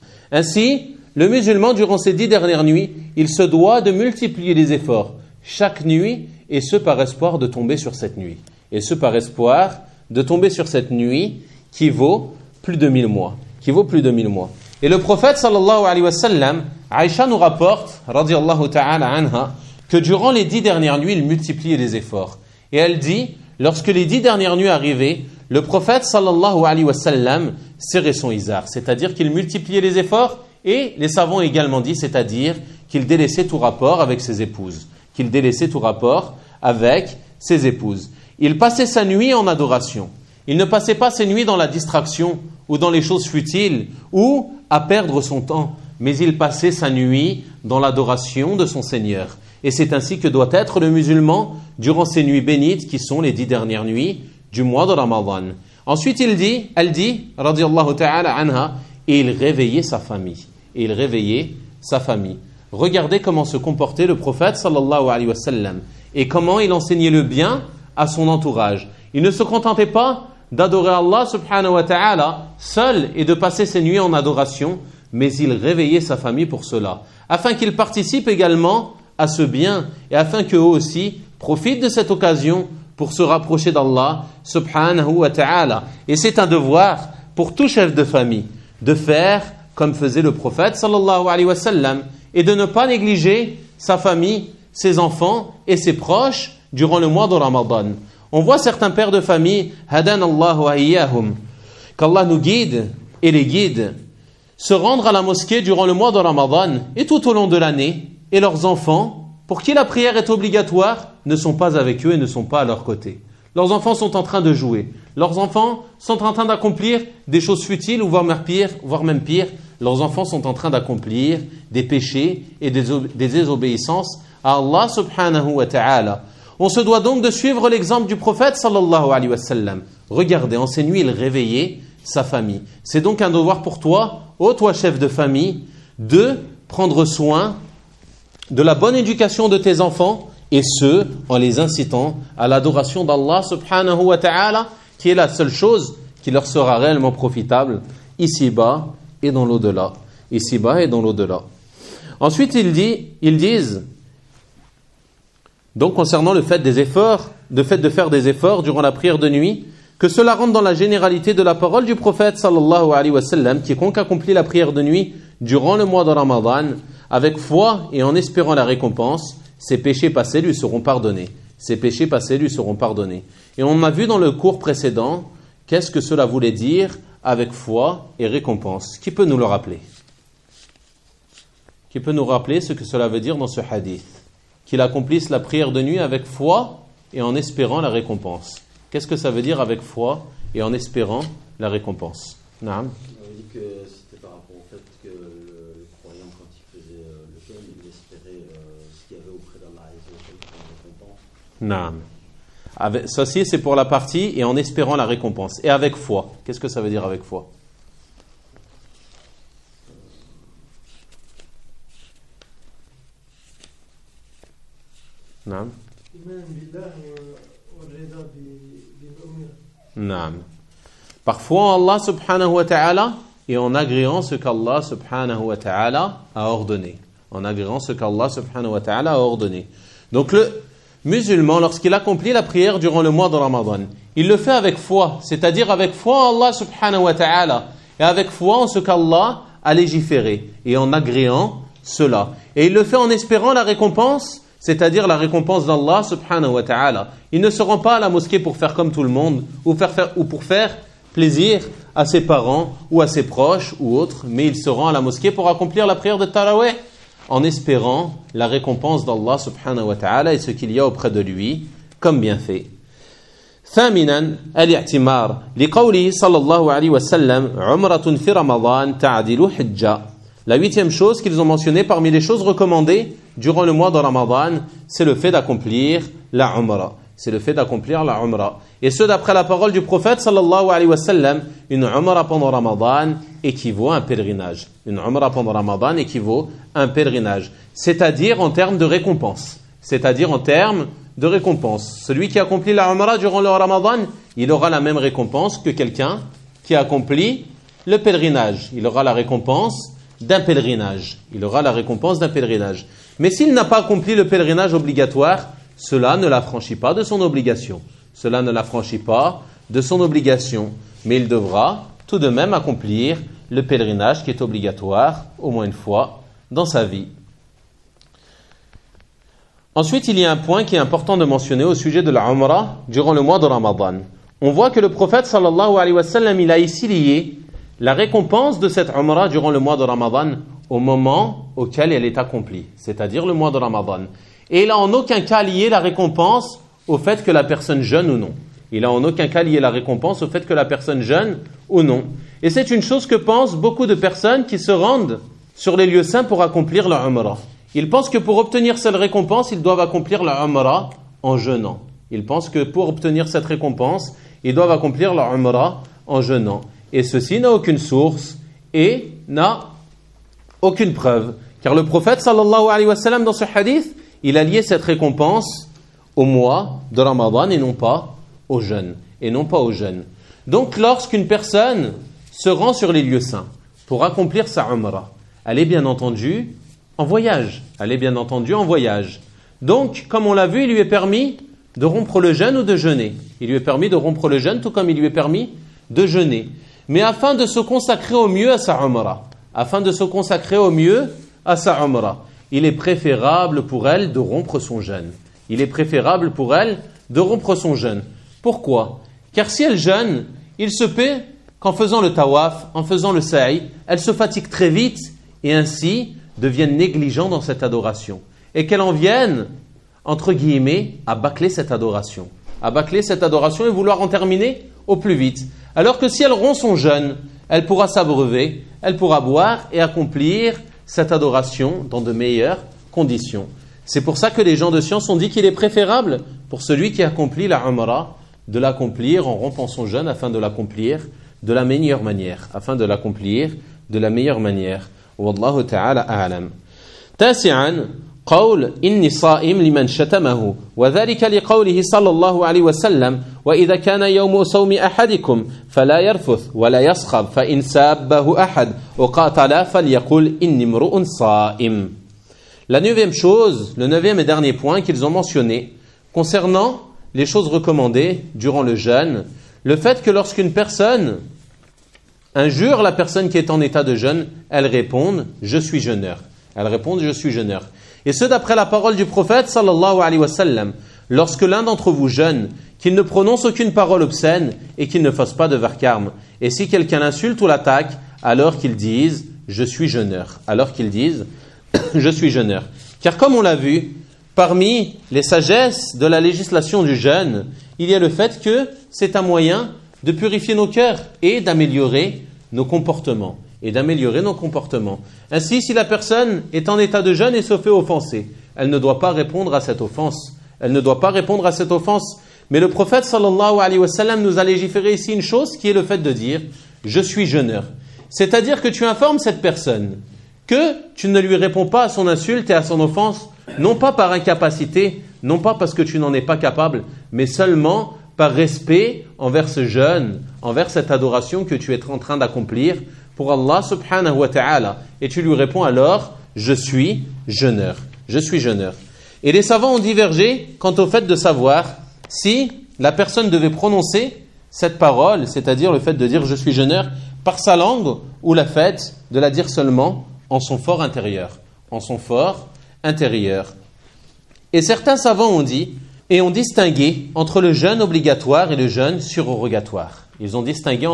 Speaker 1: Ainsi, le musulman, durant ces 10 dernières nuits, il se doit de multiplier les efforts chaque nuit, et ce par espoir de tomber sur cette nuit. Et ce par espoir de tomber sur cette nuit qui vaut plus de 1000 mois. Qui vaut plus de 1000 mois. Et le prophète, sallallahu alayhi wa sallam, Aïcha nous rapporte, radiyallahu ta'ala anha, que durant les 10 dernières nuits, il multipliait les efforts. Et elle dit, lorsque les 10 dernières nuits arrivaient, le prophète, sallallahu alayhi wa sallam, serrait son izar. C'est-à-dire qu'il multipliait les efforts. Et les savants ont également dit, c'est-à-dire qu'il délaissait tout rapport avec ses épouses. Qu'il délaissait tout rapport avec ses épouses. Il passait sa nuit en adoration. Il ne passait pas ses nuits dans la distraction ou dans les choses futiles ou à perdre son temps. Mais il passait sa nuit dans l'adoration de son Seigneur. Et c'est ainsi que doit être le musulman durant ces nuits bénites qui sont les 10 dernières nuits du mois de Ramadan. Ensuite, elle dit, radiyallahu ta'ala anha, et il réveillait sa famille. Et il réveillait sa famille. Regardez comment se comportait le prophète sallallahu alayhi wa sallam et comment il enseignait le bien à son entourage. Il ne se contentait pas d'adorer Allah subhanahu wa ta'ala seul et de passer ses nuits en adoration, mais il réveillait sa famille pour cela, afin qu'ils participent également à ce bien et afin qu'eux aussi profitent de cette occasion pour se rapprocher d'Allah subhanahu wa ta'ala. Et c'est un devoir pour tout chef de famille de faire comme faisait le prophète sallallahu alayhi wa sallam et de ne pas négliger sa famille, ses enfants et ses proches durant le mois de Ramadan. On voit certains pères de famille, hadan Allahu wa iyyahum, qu'Allah nous guide et les guide, se rendre à la mosquée durant le mois de Ramadan et tout au long de l'année, et leurs enfants, pour qui la prière est obligatoire, ne sont pas avec eux et ne sont pas à leur côté. Leurs enfants sont en train de jouer. Leurs enfants sont en train d'accomplir des choses futiles ou voire même pire, leurs enfants sont en train d'accomplir des péchés et des désobéissances à Allah subhanahu wa ta'ala. On se doit donc de suivre l'exemple du prophète sallallahu alayhi wa sallam. Regardez, en ces nuits, il réveillait sa famille. C'est donc un devoir pour toi, ô toi chef de famille, de prendre soin de la bonne éducation de tes enfants, et ce, en les incitant à l'adoration d'Allah subhanahu wa ta'ala, qui est la seule chose qui leur sera réellement profitable ici-bas et dans l'au-delà. Ici-bas et dans l'au-delà. Ensuite, ils disent, donc concernant le fait de faire des efforts durant la prière de nuit, que cela rentre dans la généralité de la parole du prophète sallallahu alayhi wa sallam, quiconque accomplit la prière de nuit durant le mois de Ramadan, avec foi et en espérant la récompense, ses péchés passés lui seront pardonnés. Ses péchés passés lui seront pardonnés. Et on a vu dans le cours précédent, qu'est-ce que cela voulait dire avec foi et récompense. Qui peut nous le rappeler? Qui peut nous rappeler ce que cela veut dire dans ce hadith? Qu'il accomplisse la prière de nuit avec foi et en espérant la récompense. Qu'est-ce que ça veut dire avec foi et en espérant la récompense? Naam.
Speaker 2: On dit que c'était par rapport au fait que le croyant, quand il faisait le jeûne, il espérait ce qu'il y avait auprès d'Allah et la récompense.
Speaker 1: Naam. Ceci, c'est pour la partie et en espérant la récompense. Et avec foi. Qu'est-ce que ça veut dire avec foi? Naam. Naam. Parfois en Allah subhanahu wa ta'ala et en agréant ce qu'Allah subhanahu wa ta'ala a ordonné. En agréant ce qu'Allah subhanahu wa ta'ala a ordonné. Donc le musulman, lorsqu'il accomplit la prière durant le mois de Ramadan, il le fait avec foi, c'est-à-dire avec foi en Allah subhanahu wa ta'ala et avec foi en ce qu'Allah a légiféré et en agréant cela. Et il le fait en espérant la récompense, c'est-à-dire la récompense d'Allah subhanahu wa ta'ala. Il ne se rend pas à la mosquée pour faire comme tout le monde ou pour faire plaisir à ses parents ou à ses proches ou autres, mais il se rend à la mosquée pour accomplir la prière de Tarawih en espérant la récompense d'Allah subhanahu wa ta'ala et ce qu'il y a auprès de lui comme bienfait. ثامنا الاعتمار لقوله صلى الله عليه وسلم عمرة في رمضان تعدل حجة. La huitième chose qu'ils ont mentionnée parmi les choses recommandées durant le mois de Ramadan, c'est le fait d'accomplir la Umrah. C'est le fait d'accomplir la Umrah. Et ce, d'après la parole du prophète sallallahu alayhi wa sallam, une Umrah pendant Ramadan équivaut à un pèlerinage. Une Umrah pendant Ramadan équivaut à un pèlerinage. C'est-à-dire en termes de récompense. C'est-à-dire en termes de récompense. Celui qui accomplit la Umrah durant le Ramadan, il aura la même récompense que quelqu'un qui accomplit le pèlerinage. Il aura la récompense d'un pèlerinage. Il aura la récompense d'un pèlerinage. Mais s'il n'a pas accompli le pèlerinage obligatoire, cela ne l'affranchit pas de son obligation. Cela ne l'affranchit pas de son obligation. Mais il devra tout de même accomplir le pèlerinage qui est obligatoire au moins une fois dans sa vie. Ensuite, il y a un point qui est important de mentionner au sujet de la Umrah durant le mois de Ramadan. On voit que le prophète sallallahu alayhi wa sallam, il a ici lié la récompense de cette Umrah durant le mois de Ramadan au moment auquel elle est accomplie, c'est-à-dire le mois de Ramadan. Et il n'a en aucun cas lié la récompense au fait que la personne jeûne ou non. Il n'a en aucun cas lié la récompense au fait que la personne jeûne ou non. Et c'est une chose que pensent beaucoup de personnes qui se rendent sur les lieux saints pour accomplir la Umrah. Ils pensent que pour obtenir cette récompense, ils doivent accomplir la Umrah en jeûnant. Ils pensent que pour obtenir cette récompense, ils doivent accomplir la Umrah en jeûnant. Et ceci n'a aucune source et n'a aucune preuve. Car le prophète sallallahu alayhi wa sallam dans ce hadith, il a lié cette récompense au mois de Ramadan et non pas au jeûne. Donc lorsqu'une personne se rend sur les lieux saints pour accomplir sa Umrah, elle est bien entendu en voyage. Donc, comme on l'a vu, il lui est permis de rompre le jeûne ou de jeûner. Il lui est permis de rompre le jeûne tout comme il lui est permis de jeûner. Mais afin de se consacrer au mieux à sa Umrah, il est préférable pour elle de rompre son jeûne. Pourquoi? Car si elle jeûne, il se peut qu'en faisant le tawaf, en faisant le sa'i, elle se fatigue très vite et ainsi devienne négligent dans cette adoration. Et qu'elle en vienne, entre guillemets, à bâcler cette adoration et vouloir en terminer au plus vite. Alors que si elle rompt son jeûne, elle pourra s'abreuver, elle pourra boire et accomplir cette adoration dans de meilleures conditions. C'est pour ça que les gens de science ont dit qu'il est préférable pour celui qui accomplit la Umrah de l'accomplir en rompant son jeûne afin de l'accomplir de la meilleure manière. Wallahu ta'ala a'lam. Tasi'an, قول إني صائم لمن شتمه وذلك لقوله صلى الله عليه وسلم وإذا كان يوم صوم أحدكم فلا يرفث ولا يصخب فإن سابه أحد وقاتل فليقل إني امرؤ صائم. La neuvième chose, le neuvième et dernier point qu'ils ont mentionné concernant les choses recommandées durant le jeûne, le fait que lorsqu'une personne injure la personne qui est en état de jeûne, elle réponde « je suis jeûneur ». Et ce d'après la parole du prophète sallallahu alayhi wa sallam, lorsque l'un d'entre vous jeûne, qu'il ne prononce aucune parole obscène et qu'il ne fasse pas de vacarme. Et si quelqu'un l'insulte ou l'attaque, alors qu'il dise « je suis jeûneur ». Je suis jeûneur. Car comme on l'a vu, parmi les sagesses de la législation du jeûne, il y a le fait que c'est un moyen de purifier nos cœurs et d'améliorer nos comportements. Ainsi, si la personne est en état de jeûne et se fait offenser, elle ne doit pas répondre à cette offense. Mais le prophète sallallahu alayhi wa sallam nous a légiféré ici une chose qui est le fait de dire « je suis jeûneur ». C'est-à-dire que tu informes cette personne que tu ne lui réponds pas à son insulte et à son offense, non pas par incapacité, non pas parce que tu n'en es pas capable, mais seulement par respect envers ce jeûne, envers cette adoration que tu es en train d'accomplir pour Allah subhanahu wa ta'ala. Et tu lui réponds alors, je suis jeûneur. Et les savants ont divergé quant au fait de savoir si la personne devait prononcer cette parole, c'est-à-dire le fait de dire je suis jeûneur, par sa langue ou le fait de la dire seulement en son fort intérieur. Et certains savants ont dit et ont distingué entre le jeûne obligatoire et le jeûne surorogatoire. Ils ont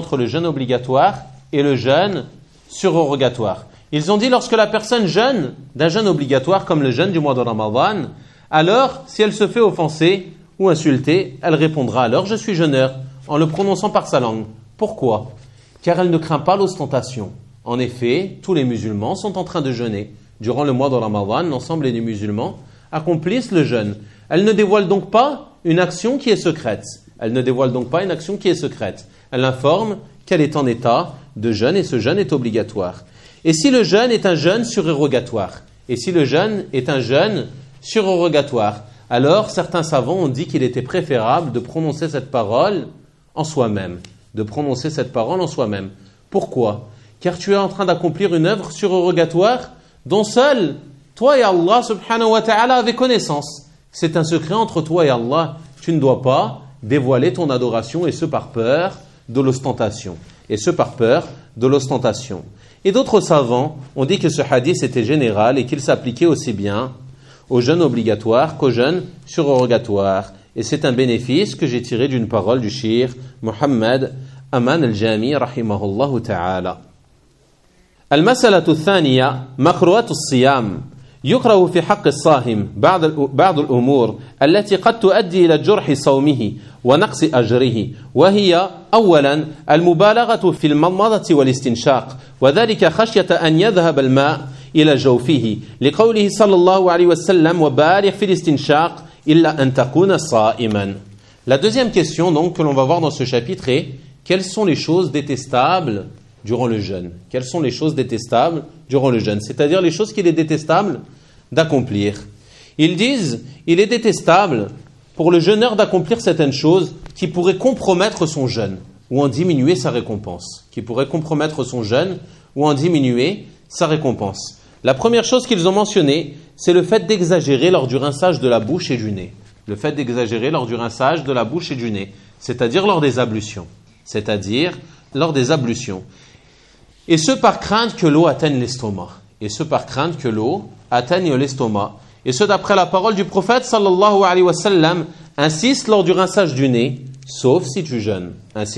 Speaker 1: dit lorsque la personne jeûne d'un jeûne obligatoire comme le jeûne du mois de Ramadan, alors si elle se fait offenser ou insulter, elle répondra alors je suis jeûneur en le prononçant par sa langue. Pourquoi ? Car elle ne craint pas l'ostentation. En effet, tous les musulmans sont en train de jeûner. Durant le mois de Ramadan, l'ensemble des musulmans accomplissent le jeûne. Elle ne dévoile donc pas une action qui est secrète. Elle informe qu'elle est en état de jeûne et ce jeûne est obligatoire. Et si le jeûne est un jeûne surorogatoire, alors certains savants ont dit qu'il était préférable de prononcer cette parole en soi-même. Pourquoi ? Car tu es en train d'accomplir une œuvre surorogatoire dont seul toi et Allah subhanahu wa ta'ala avez connaissance. C'est un secret entre toi et Allah. Tu ne dois pas dévoiler ton adoration et ce par peur de l'ostentation. Et d'autres savants ont dit que ce hadith était général et qu'il s'appliquait aussi bien au jeûne obligatoire qu'au jeûne surorogatoire. Et c'est un bénéfice que j'ai tiré d'une parole du shir Muhammad Aman al-Jami rahimahullah ta'ala. المسألة الثانية مكروهات الصيام يكره في حق الصائم بعض الأمور التي قد تؤدي إلى جرح صومه ونقص أجره وهي أولا المبالغة في المضمضة والاستنشاق وذلك خشية أن يذهب الماء إلى جوفه لقوله صلى الله عليه وسلم وبالغ في الاستنشاق إلا أن تكون صائما. La deuxième question donc que l'on va voir dans ce chapitre est quelles sont les choses détestables durant le jeûne. C'est-à-dire les choses qu'il est détestable d'accomplir. Ils disent, il est détestable pour le jeûneur d'accomplir certaines choses qui pourraient compromettre son jeûne ou en diminuer sa récompense. La première chose qu'ils ont mentionnée, c'est le fait d'exagérer lors du rinçage de la bouche et du nez. C'est-à-dire lors des ablutions. Et ce par crainte que l'eau atteigne l'estomac. Et ce d'après la parole du prophète sallallahu alayhi wa sallam, insiste lors du rinçage du nez, sauf si tu jeûnes.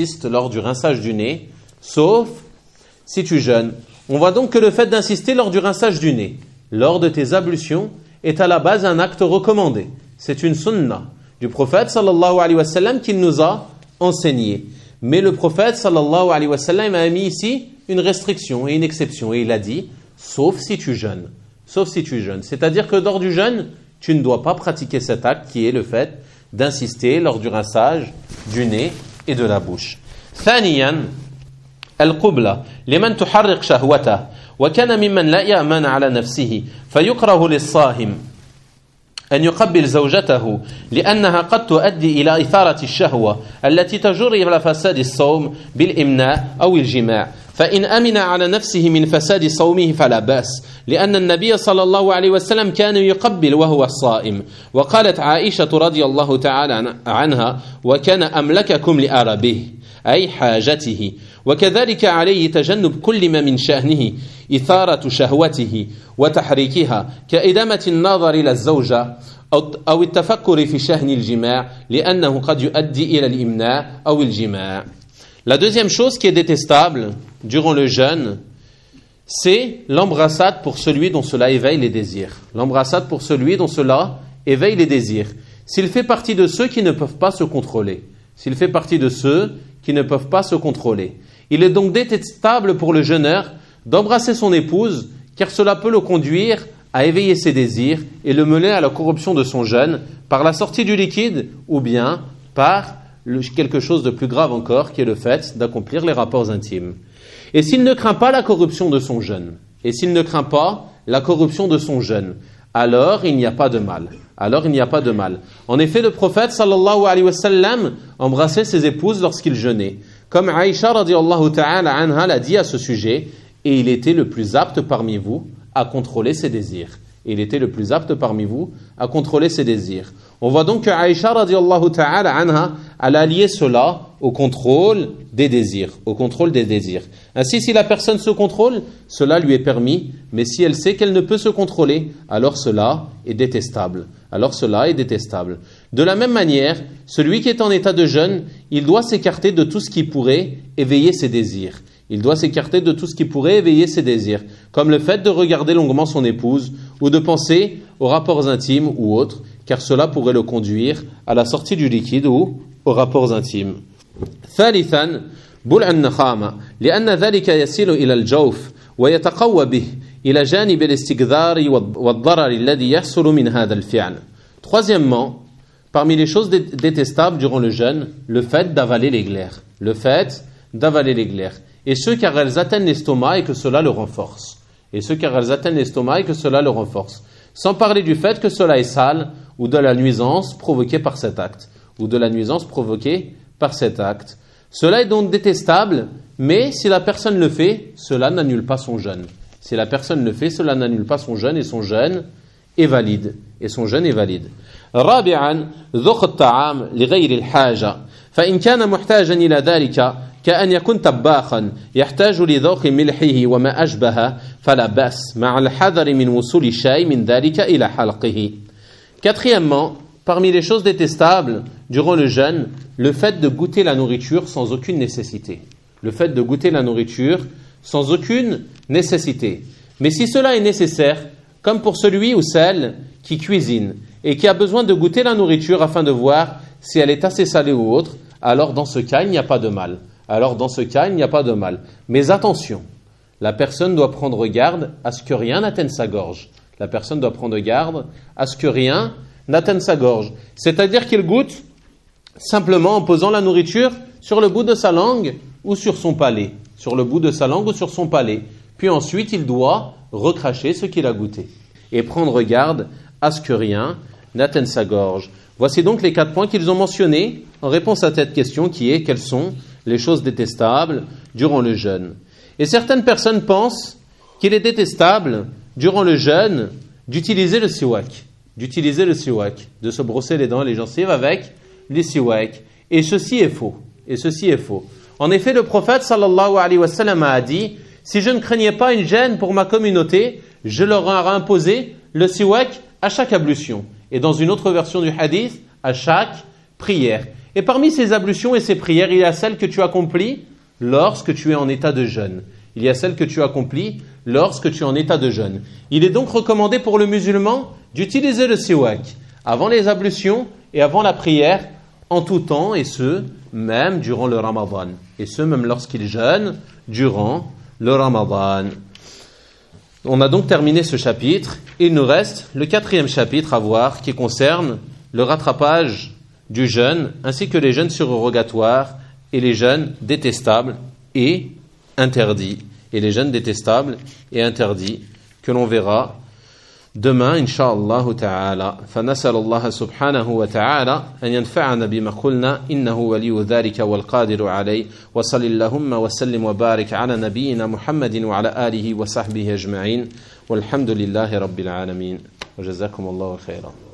Speaker 1: On voit donc que le fait d'insister lors du rinçage du nez, lors de tes ablutions, est à la base un acte recommandé. C'est une sunna du prophète sallallahu alayhi wa sallam qu'il nous a enseigné. Mais le prophète sallallahu alayhi wa sallam a mis ici une restriction et une exception. Et il a dit, sauf si tu jeûnes. Sauf si tu jeûnes. C'est-à-dire que lors du jeûne, tu ne dois pas pratiquer cet acte qui est le fait d'insister lors du rinçage du nez et de la bouche. ثانيا القبلة لمن تحرق شهوته وكان ممن لا يأمن على نفسه فيكره للصائم أن يقبل زوجته لأنها قد تؤدي إلى إثارة الشهوة التي تجر إلى فساد الصوم بالإمناء أو الجماع فإن أمن على نفسه من فساد صومه فلا بأس لأن النبي صلى الله عليه وسلم كان يقبل وهو صائم وقالت عائشة رضي الله تعالى عنها وكان أملككم لأربه أي حاجته وكذلك عليه تجنب كل ما من شأنه إثارة شهوته وتحريكها كإدامة النظر إلى الزوجة أو التفكر في شأن الجماع لأنه قد يؤدي إلى الإمناء أو الجماع. La deuxième chose qui est détestable durant le jeûne, c'est l'embrassade pour celui dont cela éveille les désirs. L'embrassade pour celui dont cela éveille les désirs. S'il fait partie de ceux qui ne peuvent pas se contrôler. S'il fait partie de ceux qui ne peuvent pas se contrôler. Il est donc détestable pour le jeûneur d'embrasser son épouse, car cela peut le conduire à éveiller ses désirs et le mener à la corruption de son jeûne par la sortie du liquide ou bien par quelque chose de plus grave encore, qui est le fait d'accomplir les rapports intimes. Et s'il ne craint pas la corruption de son jeûne, alors il n'y a pas de mal. En effet, le prophète sallallahu alayhi wa sallam embrassait ses épouses lorsqu'il jeûnait. Comme Aïcha radiallahu ta'ala anha l'a dit à ce sujet, et il était le plus apte parmi vous à contrôler ses désirs. On voit donc que Aïcha radiallahu ta'ala anha elle a lié cela au contrôle des désirs. Ainsi, si la personne se contrôle, cela lui est permis, mais si elle sait qu'elle ne peut se contrôler, alors cela est détestable. De la même manière, celui qui est en état de jeûne, il doit s'écarter de tout ce qui pourrait éveiller ses désirs. Comme le fait de regarder longuement son épouse ou de penser aux rapports intimes ou autres, car cela pourrait le conduire à la sortie du liquide ou aux rapports intimes. ثالثا بلع النخامة لأن ذلك يصل إلى الجوف ويتقوى به إلى جانب الاستكثار والضرر الذي يحصل من هذا الفعل. Troisièmement, parmi les choses détestables durant le jeûne, le fait d'avaler les glaires. Et ce car elles atteignent l'estomac et que cela le renforce. Sans parler du fait que cela est sale ou de la nuisance provoquée par cet acte. Cela est donc détestable, mais si la personne le fait, cela n'annule pas son jeûne. Et son jeûne est valide. رابعا ذوق الطعام لغير الحاجة فإن كان محتاجا إلى ذلك كأن يكون طباخا يحتاج لذوق ملحه وما أشبه فلا بأس مع الحذر من وصول الشيء من ذلك إلى حلقه. Quatrièmement, parmi les choses détestables durant le jeûne, le fait de goûter la nourriture sans aucune nécessité. Mais si cela est nécessaire, comme pour celui ou celle qui cuisine et qui a besoin de goûter la nourriture afin de voir si elle est assez salée ou autre, alors dans ce cas, il n'y a pas de mal. Mais attention, la personne doit prendre garde à ce que rien n'atteigne sa gorge. C'est-à-dire qu'il goûte simplement en posant la nourriture sur le bout de sa langue ou sur son palais. Puis ensuite, il doit recracher ce qu'il a goûté et prendre garde à ce que rien n'atteigne sa gorge. Voici donc les 4 points qu'ils ont mentionnés en réponse à cette question qui est quelles sont les choses détestables durant le jeûne. Et certaines personnes pensent qu'il est détestable durant le jeûne d'utiliser le siwak, de se brosser les dents et les gencives avec les siwak. Et ceci est faux. En effet, le prophète sallallahu alayhi wa sallam a dit: si je ne craignais pas une gêne pour ma communauté, je leur aurais imposé le siwak à chaque ablution. Et dans une autre version du hadith, à chaque prière. Et parmi ces ablutions et ces prières, il y a celles que tu accomplis lorsque tu es en état de jeûne. Il est donc recommandé pour le musulman d'utiliser le siwak avant les ablutions et avant la prière en tout temps, et ce, même durant le Ramadan. Et ce, même lorsqu'il jeûne durant le Ramadan. On a donc terminé ce chapitre. Il nous reste le 4e chapitre à voir qui concerne le rattrapage du jeûne ainsi que les jeûnes surrogatoires et les jeûnes détestables et interdits. Et les jeûnes détestables et interdits que l'on verra demain, Inch'Allah ta'ala. فنسأل الله سبحانه وتعالى أن ينفعنا بما قلنا إنه ولي ذلك والقادر عليه وصل اللهم وسلم وبارك على نبينا محمد وعلى آله وصحبه أجمعين والحمد لله رب العالمين وجزاكم الله خيرا.